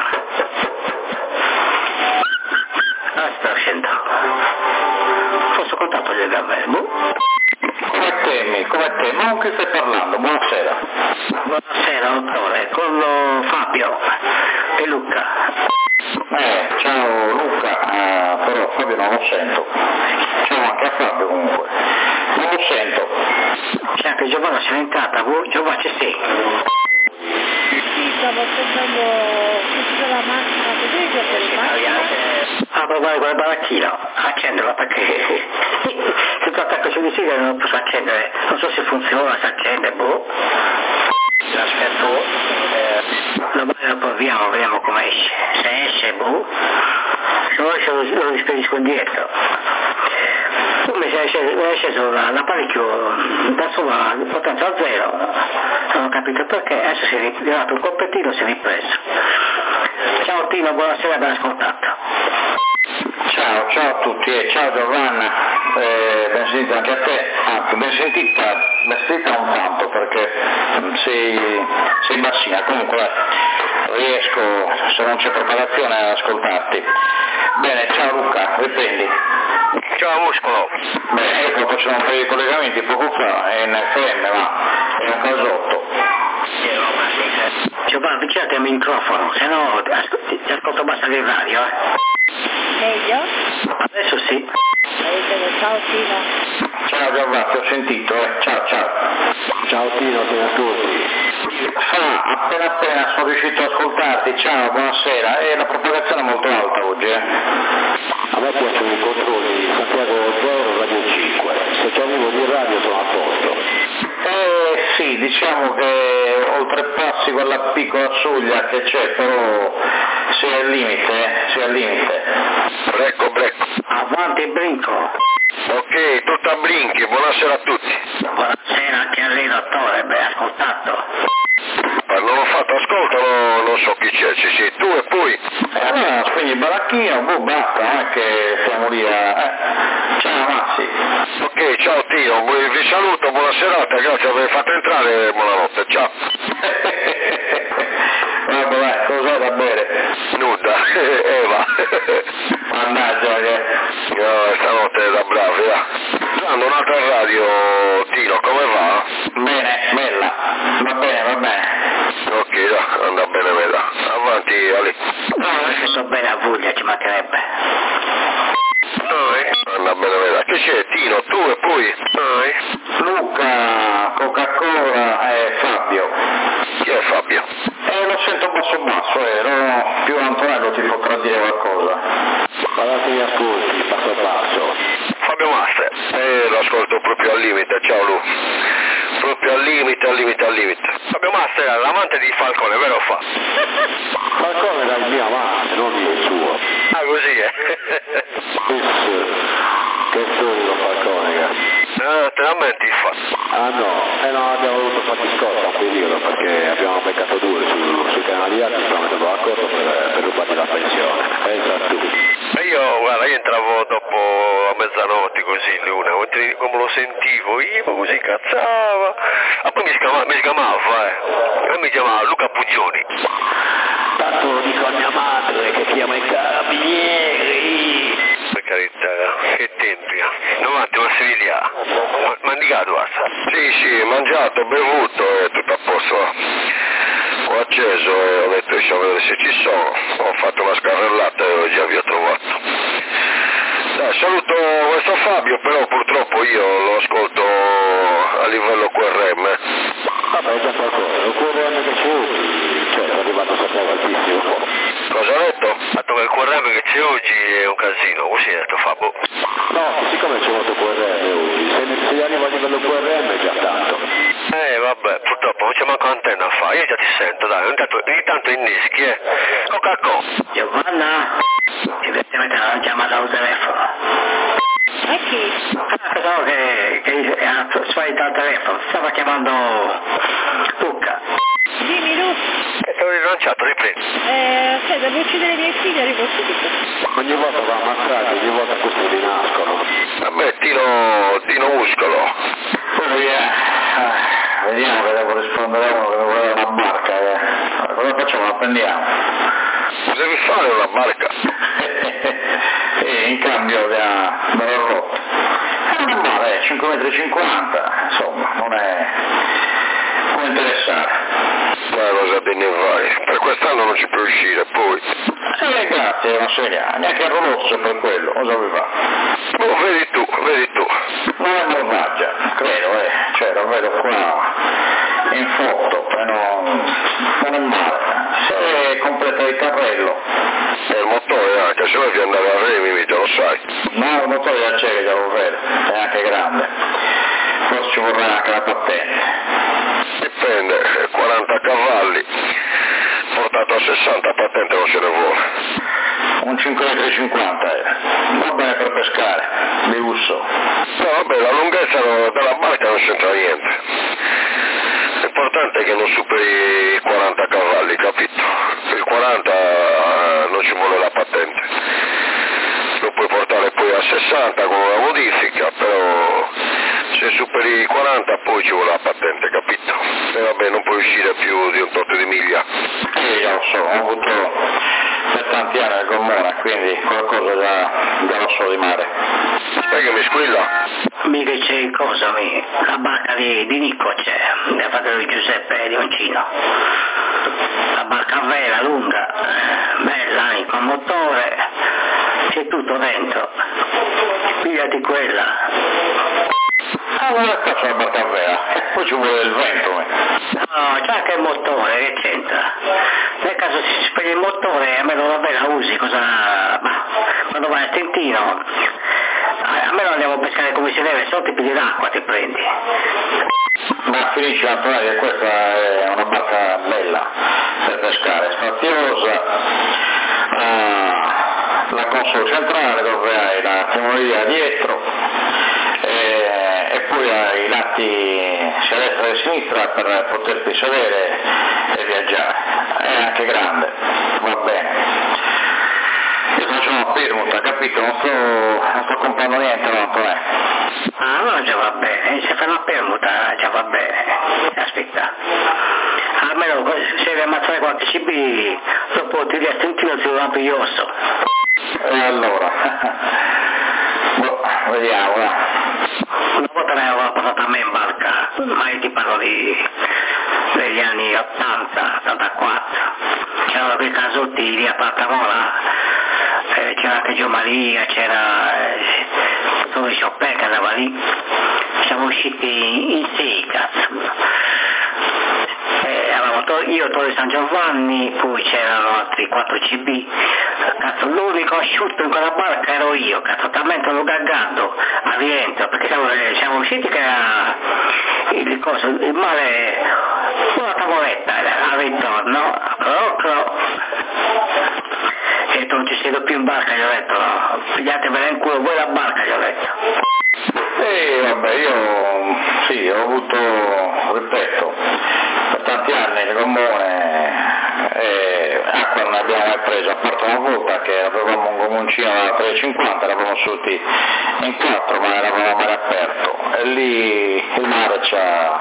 Sto scendo. Forse contatto del gambe. Come te? Ma con chi stai parlando? Buonasera. Buonasera dottore, con Fabio e Luca. Ciao Luca, però Fabio non lo sento. Ciao anche a Fabio comunque. Non lo sento. C'è anche Giovanna, sono entrata, Giovanna ci sei? Sì, stavo aspettando tutta la macchina così che per il macchina. A provare quel baracchino, accenderla perché se tu attacco su di sigla non posso accendere, non so se funziona, se accende, L'aspetto, domani lo proviamo, vediamo come esce. Se esce, se no lo rispedisco indietro. Tu mi sei sceso l'apparecchio da sola potenza a zero, non ho capito perché, adesso si è ritirato il completino e si è ripreso. Ciao Tino, buonasera, ben ascoltato. Ciao a tutti e ciao Giovanna, ben sentita anche a te, anzi ben sentita un tanto perché sei bassina, comunque riesco, se non c'è preparazione, ad ascoltarti. Bene, ciao Luca, riprendi. Ciao Muscolo. Beh, ecco, facciamo un paio di collegamenti poco fa, è in FM, ma è un casotto. Giovanni, avvicinati al microfono, se no ti ascolto basta il radio, Meglio? Adesso sì. Ciao Tino. Ciao Giovanni, ti ho sentito, ciao. Ciao Tino, a tutti. Appena sono riuscito ad ascoltarti, ciao, buonasera, e la propagazione è molto alta oggi, A me piacciono i controlli Santiago 0, Radio 5. Se ci arrivo di radio sono a posto. Sì, diciamo che oltrepassi quella piccola soglia che c'è, però si è al limite. Brecco. Avanti Brinco. Ok, tutto a brinchi, buonasera a tutti. Buonasera anche a lei dottore, ben ascoltato. Non ho fatto ascolto, non so chi c'è, ci sei tu e poi... Allora spegni il baracchino, basta, non è che siamo lì a... Ciao Massi. Ok, ciao Tino, vi saluto, buona serata, grazie per aver fatto entrare, buonanotte, ciao. Vabbè, cos'è da bere? Nuda, Eva. Mannaggia che... No, stanotte è da bravi, Usando un'altra radio, Tino, come va? Bene, bella. Va bene. Ok, da, anda bene, veda. Avanti, Ali. No, adesso sto bene a Vuglia, ci mancherebbe. Anda bene, veda. Che c'è, Tino, tu e poi? Luca, Coca-Cola e Fabio. Chi è Fabio? Lo sento basso, no? Più Antonello ti potrà dire qualcosa. Guardate gli ascolti, basso. Fabio Master. Lo ascolto proprio al limite, ciao Lu. Proprio al limite. Fabio Master è l'amante di Falcone, vero fa? Falcone era il mio amante, non il suo. Ah, così è. Che storico Falcone, ragazzi. Te la menti fa? Ah no, abbiamo voluto farti scorta un periodo perché abbiamo beccato due sui canali altri, stiamo mettendo d'accordo per rubarti la pensione. Pensa tu. E io entravo dopo a mezzanotte così, l'una, come lo sentivo io, così cazzava. Ah, poi mi sgamava, e mi chiamava Luca Puccioni. Tanto lo dico a mia madre che chiama i carabinieri. Per carità, che tempi, 90 Marsiglia, mandicato, Sì, mangiato, bevuto e tutto a posto. Ho acceso e ho detto di vedere se ci sono, ho fatto una scarrellata e già vi ho trovato. Dai, saluto questo Fabio, però purtroppo io lo ascolto a livello QRM. Vabbè, già qualcosa, il QRM che c'è oggi, cioè è arrivato sempre altissimo. Cosa ha detto? Fatto che il QRM che c'è oggi è un casino, così ha detto Fabio. No, siccome c'è molto QRM oggi, se arriva a livello QRM è già tanto. Vabbè, purtroppo non c'è manco antenna a fare, io già ti sento, dai, ogni tanto inneschi, Coca-Cola. Giovanna, ti devi mettere una chiamata al telefono. E chi? Pensavo che ha sbagliato al telefono, stava chiamando Luca. Dimmi Lu. Te l'ho rilanciato, riprendi. Aspetta, devo uccidere i miei figli, arrivo subito. Ogni volta va ammazzato, ogni volta questi rinascono. A me Tino Muscolo. Poi vediamo che devo rispondere a uno che mi vuole una barca. Cosa facciamo? La prendiamo. Devi fare una barca. In cambio della rotta. Non è male, 5,50 m, insomma, non può interessare. Cosa te ne vai? Per quest'anno non ci puoi uscire, poi. Grazie, non so neanche il Rolozzo per quello, cosa vuoi fare? Oh, vedi tu. Non è malvagia, credo, cioè lo vedo qua in foto, però non è male. Se completa il carrello. E il motore anche, se vuoi andare a Remi, già lo sai. No, il motore già c'è, che già lo vedo, è anche grande. Forse ci vorrà anche la patente. Dipende, 40 cavalli, portato a 60 patente non ce ne vuole. un 5,50 m, va bene per pescare, di lusso. No, vabbè, la lunghezza della barca non c'entra niente. L'importante è che non superi i 40 cavalli, capito? Il 40 non ci vuole la patente. Lo puoi portare poi a 60 con una modifica, però se superi i 40 poi ci vuole la patente, capito? E vabbè, non puoi uscire più di un tot di miglia. Io lo so, ho avuto per tanti anni il gommone, quindi qualcosa già lo so di mare. Sai che mi squilla? Mica c'è cosa, la barca di Nicco c'è, del fratello Giuseppe di Oncino. La barca vera, lunga, bella, con motore, c'è tutto dentro. Pigliati quella. Allora qua c'è la barca vera, poi ci vuole il vento. No, c'è anche il motore, che c'entra? Nel caso si spegne il motore, almeno vabbè la usi, quando vai a Stentino, almeno andiamo a pescare come si deve, sotto i piedi d'acqua ti prendi. Ma finisce Antonio che questa è una barca bella per pescare, spaziosa, la console centrale dove hai la temoria dietro e poi hai i lati sia a destra che a sinistra per poterti sedere e viaggiare. È anche grande, va bene. Io faccio una permuta, capito? Non sto comprando niente, no, Antonio. Ah, no, già va bene, se fa una permuta già va bene, aspetta. Almeno se devi ammazzare qualche CB, dopo ti riesci un tiro, ti lo piglioso. E allora, vediamo, Una volta ne avevo portato a me in barca, ma io ti parlo degli anni 80, 84. C'erano quei casotti lì a Paltamola, c'era anche Gio Maria, c'era tutto il Chopin che andava lì. Siamo usciti in 6, cazzo. Io Torre San Giovanni, poi c'erano altri 4 CB, cazzo, l'unico asciutto in quella barca ero io, cazzo, talmente l'ho gaggato a rientro, perché siamo usciti che era il mare, una tavoletta al ritorno, e tu non ci sei più in barca, gli ho detto, no, pigliatevela in culo voi la barca, gli ho detto. Vabbè, io sì, ho avuto, ripeto, per tanti anni il gommone e acqua non ne abbiamo mai preso, a parte una volta che avevamo un gommoncino da 3,50, eravamo saliti in 4 ma eravamo a mare aperto e lì il mare ci ha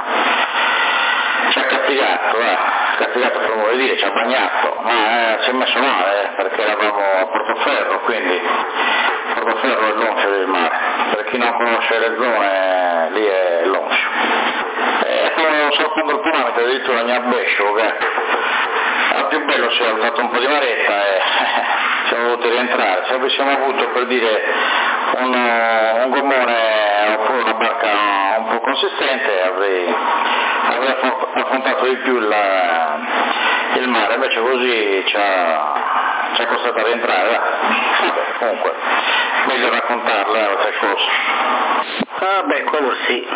castigato per vuol dire, ci ha bagnato, ma ci è messo male perché eravamo a Portoferro, quindi Portoferro è l'oncio del mare, per chi non conosce le zone lì è l'oncio. Stavamo saltando il parametro addirittura a Gnabescio, che era più bello, si è alzato un po' di maretta e siamo dovuti rientrare. Se avessimo avuto, per dire, un gommone oppure una barca un po' consistente avrei affrontato di più il mare, invece così ci è costato a rientrare. Vabbè, comunque meglio raccontarle altre cose. Vabbè, quello sì.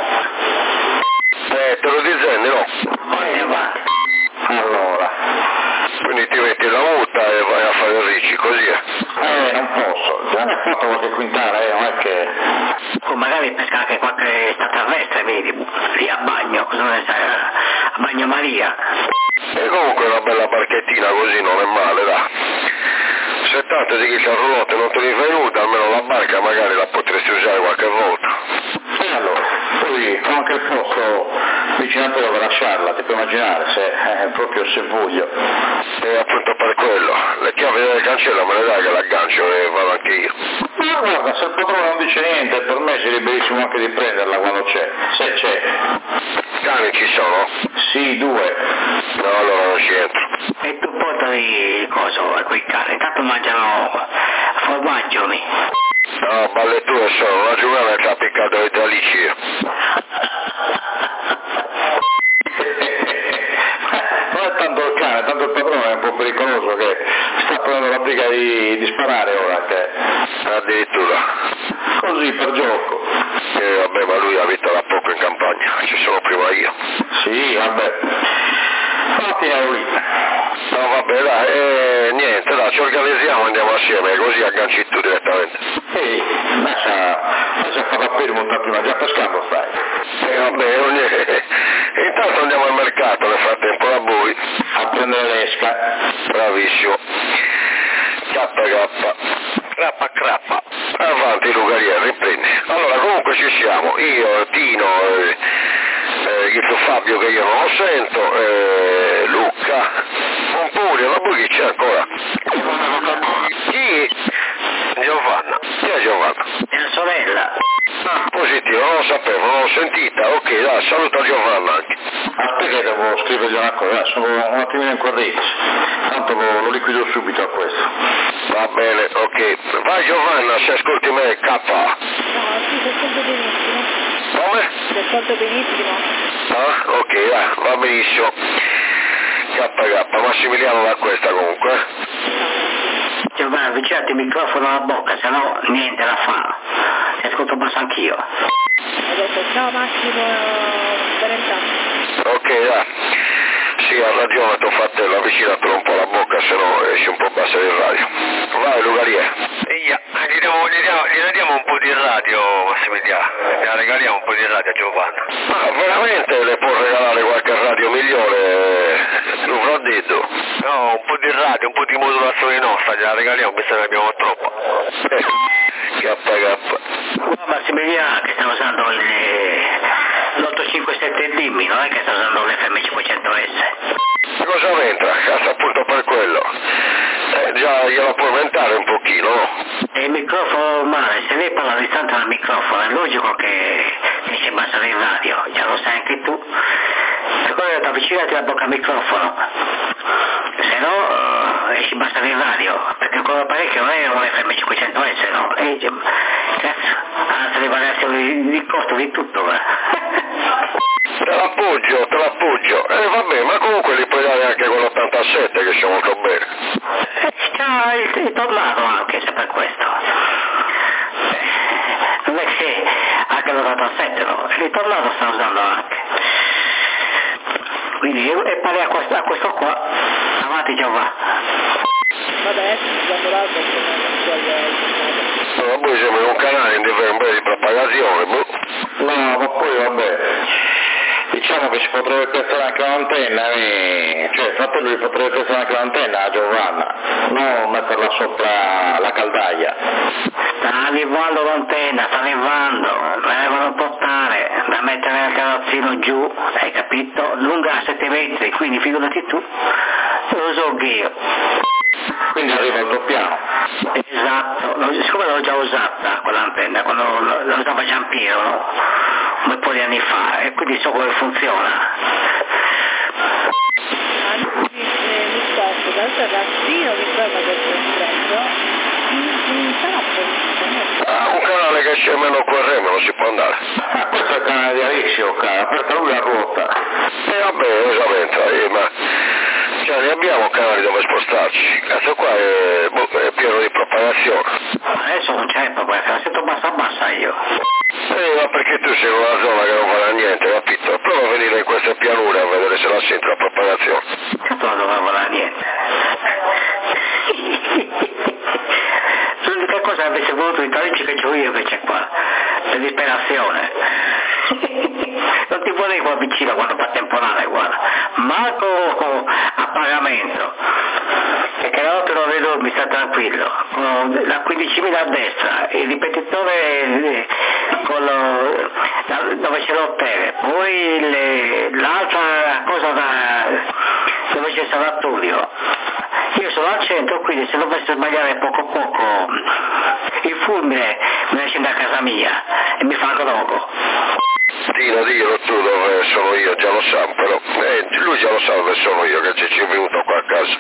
Te lo disegni, no? Va. Allora, Quindi ti metti la muta e vai a fare il ricci, così è. non posso, già ne ho fatto qualche quintale, non è che... O magari pesca anche qualche extraterrestre, vedi, lì a bagno, cosa ne sai, a Bagno Maria. E comunque una bella barchettina così non è male, dai. Se tanto di chi c'ha roulotte non te li fai nuda, almeno la barca magari la potresti usare qualche volta. E allora, poi ho anche il posto vicino a te dove lasciarla, ti puoi immaginare, se proprio se voglio. E appunto per quello, le chiavi del cancello me le dai che l'aggancio e vado anche io. Ma guarda, se il padrone non dice niente, per me sei liberissimo anche di prenderla quando c'è, se c'è. Cani ci sono? Sì, 2. No, allora non ci entro. E tu portali coso a quei cani, tanto mangiano formaggio mi. No, balle tue sono, una giocata che ha piccato le delicie. Non è tanto il cane, tanto il padrone è un po' pericoloso che sta prendendo la briga di sparare ora che... Addirittura. Così per gioco. Vabbè, ma lui abita da poco in campagna, ci sono prima io. Sì, vabbè. Infatti è lì. No, vabbè, dai, niente, dai, ci organizziamo, andiamo assieme, così agganci tu direttamente. Sì, lascia fare appena un po' prima, già pescando stai. Vabbè, intanto andiamo al mercato, nel frattempo la voi. A prendere l'esca. Bravissimo. Crappa. Avanti Lugaria, riprendi. Allora comunque ci siamo, io, Tino, il Fabio che io non lo sento, Luca, Pompurio, ma poi chi c'è ancora? Chi? Giovanna. Chi è Giovanna? Mia sorella. Ah, positivo, non lo sapevo, non l'ho sentita, ok, dai, saluta Giovanna anche. Aspetta che devo scrivergli una cosa, sono un attimino in corretto, tanto lo liquido subito a questo. Va bene, ok. Vai Giovanna, se ascolti me, K. No, sì, ti ascolto benissimo. Come? Ti ascolto benissimo. Ah, ok, va benissimo. K, Massimiliano da questa comunque. Giovanni, avvicinati il microfono alla bocca, se no niente la fa. Ti ascolto basso anch'io. Ho detto ciao Massimo, Valentà. Ok, dai. Sì, ha ragione, tuo fratello, avvicinatelo un po' alla bocca, se no esce un po' bassa il radio. Vai, Lugarie. Gli diamo un po' di radio, Massimiliano. Gli regaliamo un po' di radio a Giovanna. Ma veramente le può regalare qualche radio migliore? Non l'ho detto. No, un po' di radio, un po' di modulazione nostra, gliela regaliamo, visto che ne abbiamo troppa. No, Massimiliano che sta usando l'857 dimmi, non è che sta usando l'FM 500S. Cosa c'entra? Cazzo, appunto per quello. Già gliela puoi aumentare un pochino, no? E il microfono male, se lei parla distante dal microfono è logico che si abbassare il radio, già lo sai anche tu. Per quello avvicinati la bocca al microfono, se no esci abbassare il radio, perché quello parecchio non è un FM 500S, no? Cazzo, alza le variazioni di costo di tutto, Te l'appoggio. Vabbè, ma comunque li puoi dare anche con l'87 che c'è molto bene. C'ha il tornado anche, se per questo. Non è che anche l'87, no? Il tornado sta usando anche. Quindi e pari a questo qua. Avanti Giovanni. Vabbè, usando l'altro Ma poi siamo in un canale un po' di propagazione, boh. No, ma poi vabbè, diciamo che si potrebbe prestare anche l'antenna, cioè il fratello gli potrebbe prestare anche l'antenna a Giovanna, non metterla sopra la caldaia. Sta arrivando l'antenna, la devono portare, da mettere nel carrozzino giù, hai capito? Lunga 7 metri, quindi figurati tu, lo so che io. Quindi arriva il tuo piano. Esatto, siccome l'ho già usata quell'antenna, quando la usava Giampiero, no? Un po' di anni fa, e quindi so come funziona. mi sposto dal terrazzino che torna del complesso in tappo. Un canale che c'è meno QRM non si può andare. Questo è il canale di Alessio, cara, perché lui la ruota. Vabbè, esattamente, ma cioè ne abbiamo canali dove spostarci. Questo qua è pieno di propagazione. Adesso non c'è proprio, sento bassa io. Ma perché tu sei in una zona che non farà niente, capito? Prova a venire in queste pianure a vedere se la senti la propagazione. Certo non farà niente. L'unica cosa che avesse voluto i tarici che c'ho io che c'è qua, la disperazione. Non ti vorrei qua vicino quando fa temporale, guarda. Marco a pagamento. Perché la notte non vedo, mi sta tranquillo. Con la 15.000 a destra, il ripetitore dove c'è l'hotel, poi l'altra cosa dove c'è il sanatorio. Io sono al centro, quindi se dovesse sbagliare poco il fulmine me ne scende a casa mia e mi fa croco. Dillo tu dove sono io, già lo sa, però lui già lo sa dove sono io, che ci è venuto qua a casa.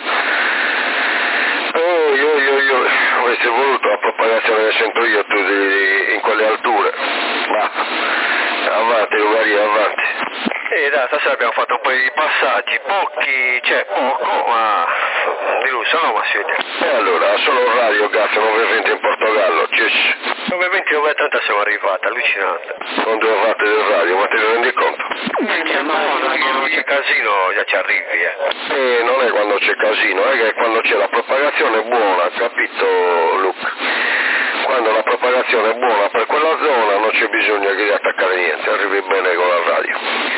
Io avresti voluto la propagazione che sento io tu in quelle alture, ma avanti Lugaria, avanti. Dai, stasera abbiamo fatto un po' di passaggi, poco, ma di lusso, no Massimiliano? E allora, solo radio, cazzo, 9:20 in Portogallo, 9:20 e 9:30 siamo arrivati, allucinante. Non devo fare del radio, ma te ne rendi conto? Non c'è casino, già ci arrivi, non è quando c'è casino, è che quando c'è la propagazione buona, capito Luca? Quando la propagazione è buona per quella zona non c'è bisogno di attaccare niente, arrivi bene con la radio.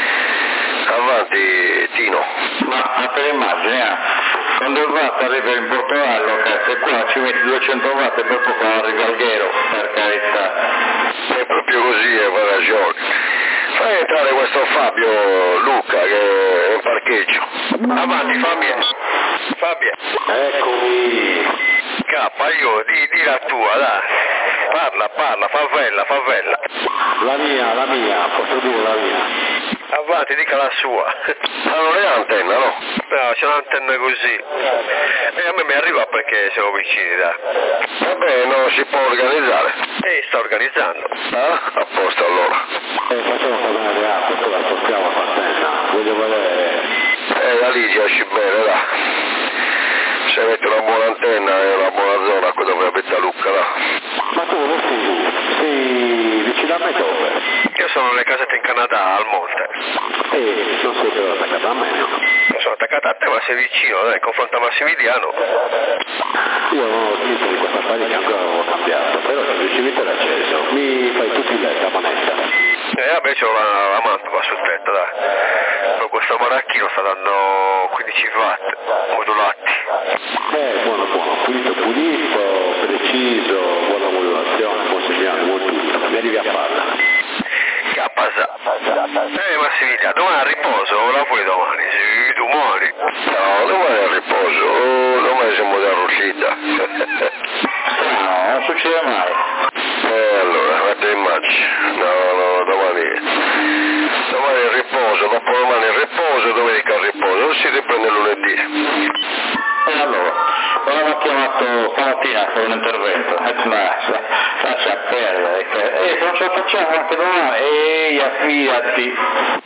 Avanti Tino. Ma per immagini, quando il watt arriva in Portogallo, se qua ci metti 200 watt e per poco arriva al Ghero, per carità. È proprio così, hai ragione. Fai entrare questo Fabio Luca che è in parcheggio. Avanti Fabio. Eccomi. Cappa, io di la tua, dai. Parla, favella. La mia, posso dire la mia. Avanti, dica la sua. Ma non è antenna, no? No, c'è un'antenna così. E a me mi arriva perché siamo vicini, dai. Vabbè, non si può organizzare. Sta organizzando. Ah, a posto allora. Facciamo parlare questo la spostiamo a l'antenna. Voglio vedere. Da lì si esce bene, dai. Se avete una buona antenna e una buona zona, qui dove abita Luca, là. Ma tu dove sei vicino a me dove? Io sono nelle casette in Canada, al monte. Non sei però attaccato a me, no? Non sono attaccato a te, ma sei vicino, dai, confronto a Massimiliano. Io non ho scritto di questa pagina che ancora non ho cambiato, però se riuscite l'accesso, mi fai tutti i letto a manetta. Vabbè, c'ho la mappa sul tetto, dai. Però questo maracchino sta dando 15 watt, modulati. Buono, pulito, preciso, buona modulazione, buon segnale, buon tutto. Mi arrivi a farla. Capasa. Massimiliano, domani a riposo o la vuoi domani? Sì, domani. No, domani a riposo, domani siamo da uscita. No, non succede mai. Allora, guarda immagini. No, domani è riposo, dopodomani è riposo, domenica è riposo, si riprende lunedì. E allora, l'ho chiamato stamattina per un intervento, ma lascia perdere, se non ce la facciamo anche domani, affidati.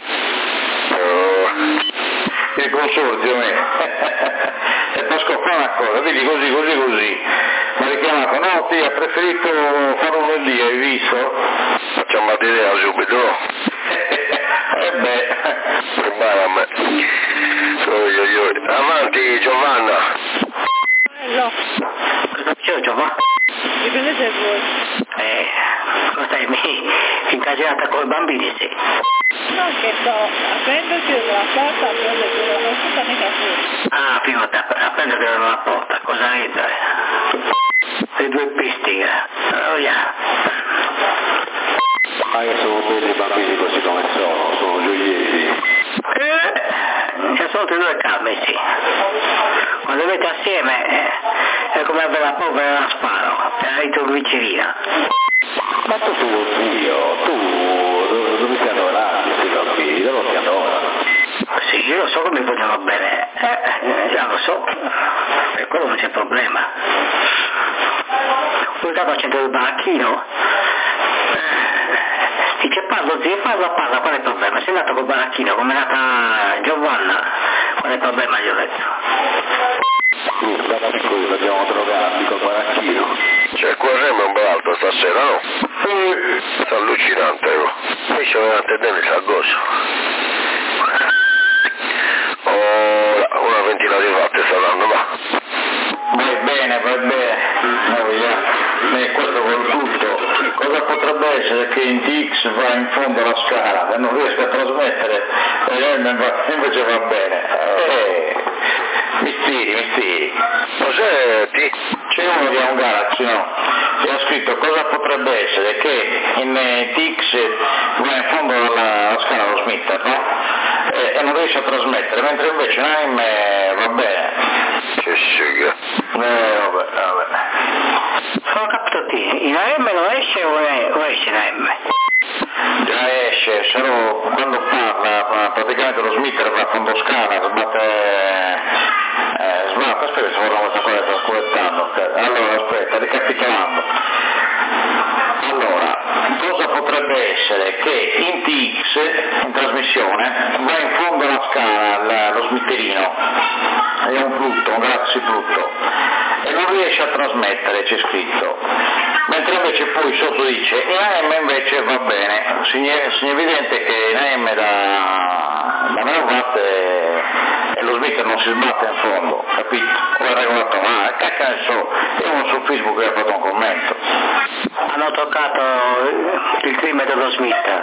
Il consorzio e poi scopre una cosa, vedi così, mi ha richiamato, no ti ha preferito fare un lunedì, hai visto? Facciamo l'idea subito. Prepara a me. Avanti Giovanna. No, Cosa c'è Giovanni? dipendete voi. Cosa stai incasinata con i bambini, sì? Non che sto aprendo e chiudendo la porta, aprendo e chiudendo la porta, mica fuori. Ah, figurati, appena che non la porta, cosa ride? Le due pistiche. Che sono belli i bambini così come sono gioielli. Ci sono tutti e due calmi, sì. Quando avete assieme è come avere la polvere e la sparo, è la ritrovicerina. Ma tu zio, dove ti adorati questi bambini? Dove ti adorano? Sì, io lo so che mi vogliono bene, già lo so, per quello non c'è problema. Poi stato al centro del baracchino, dice parlo zio, parla, qual è il problema? Sei andato col baracchino, come è nata Giovanna, qual è il problema? Gli ho detto. Da piccoli abbiamo drogati col baracchino. C'è quel remo un bel alto stasera, no? Sta allucinante, poi c'è una tendenza al gozo. Una ventina di watt saranno, va. Vai bene, questo con tutto. Cosa potrebbe essere che in TX va in fondo alla scala e non riesce a trasmettere e invece va bene? Misteri. Cos'è T? C'è uno di un Galaxy, no? Che ha scritto cosa potrebbe essere che in TX va in fondo alla scala lo Smith, no? E non riesce a trasmettere, mentre invece in AM va bene. Che sega. Vabbè. Sono capito te, in AM non esce o esce in AM? Già esce, solo quando parla, praticamente lo Smith va a fondo scala, aspetta, se vorremmo questa cosa sta scolettando. Allora, aspetta, ricapitolando. Allora, cosa potrebbe essere? Che in TX, in trasmissione, va in fondo alla scala lo smitterino, è un Pluto, un Galaxy Pluto, e non riesce riesce a trasmettere, c'è scritto, mentre invece poi sotto dice in AM invece va bene, segna evidente che in AM da meno watt e lo smetter non si sbatte in fondo, capito? Come regolato, e uno su Facebook ha fatto un commento. Hanno toccato il crimine dello Smith.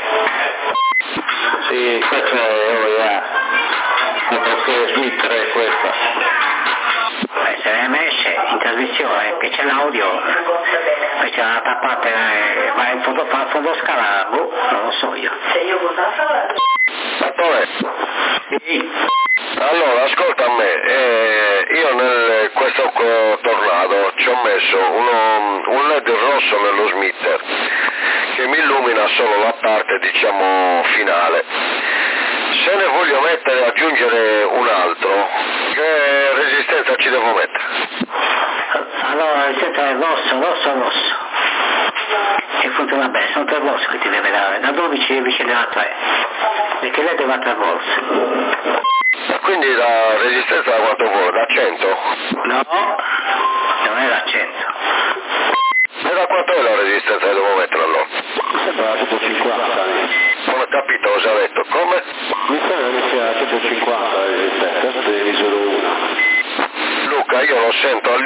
Sì, questo è altro che Smith è questa. Se ne è messa in trasmissione, che c'è l'audio, poi c'è una tappata, ma in fondo scala, non lo so io. Sì. Allora, ascolta a me, io nel questo tornado ci ho messo un LED rosso nello smitter che mi illumina solo la parte, diciamo, finale. Se ne voglio aggiungere un altro, che resistenza ci devo mettere? Allora, la resistenza è rosso. E funziona bene, sono 3 volts che ti deve dare, da 12 vicino a 3, perché lei deve a 3 volts. Quindi la resistenza da quanto vuole? Da 100? No, non è da 100. E da quanto è la resistenza che devo mettere allora? Mi sembra 150. Non ho capito cosa ha detto, come? Mi sembra che sia 150 la resistenza, adesso devi solo una. Luca, io lo sento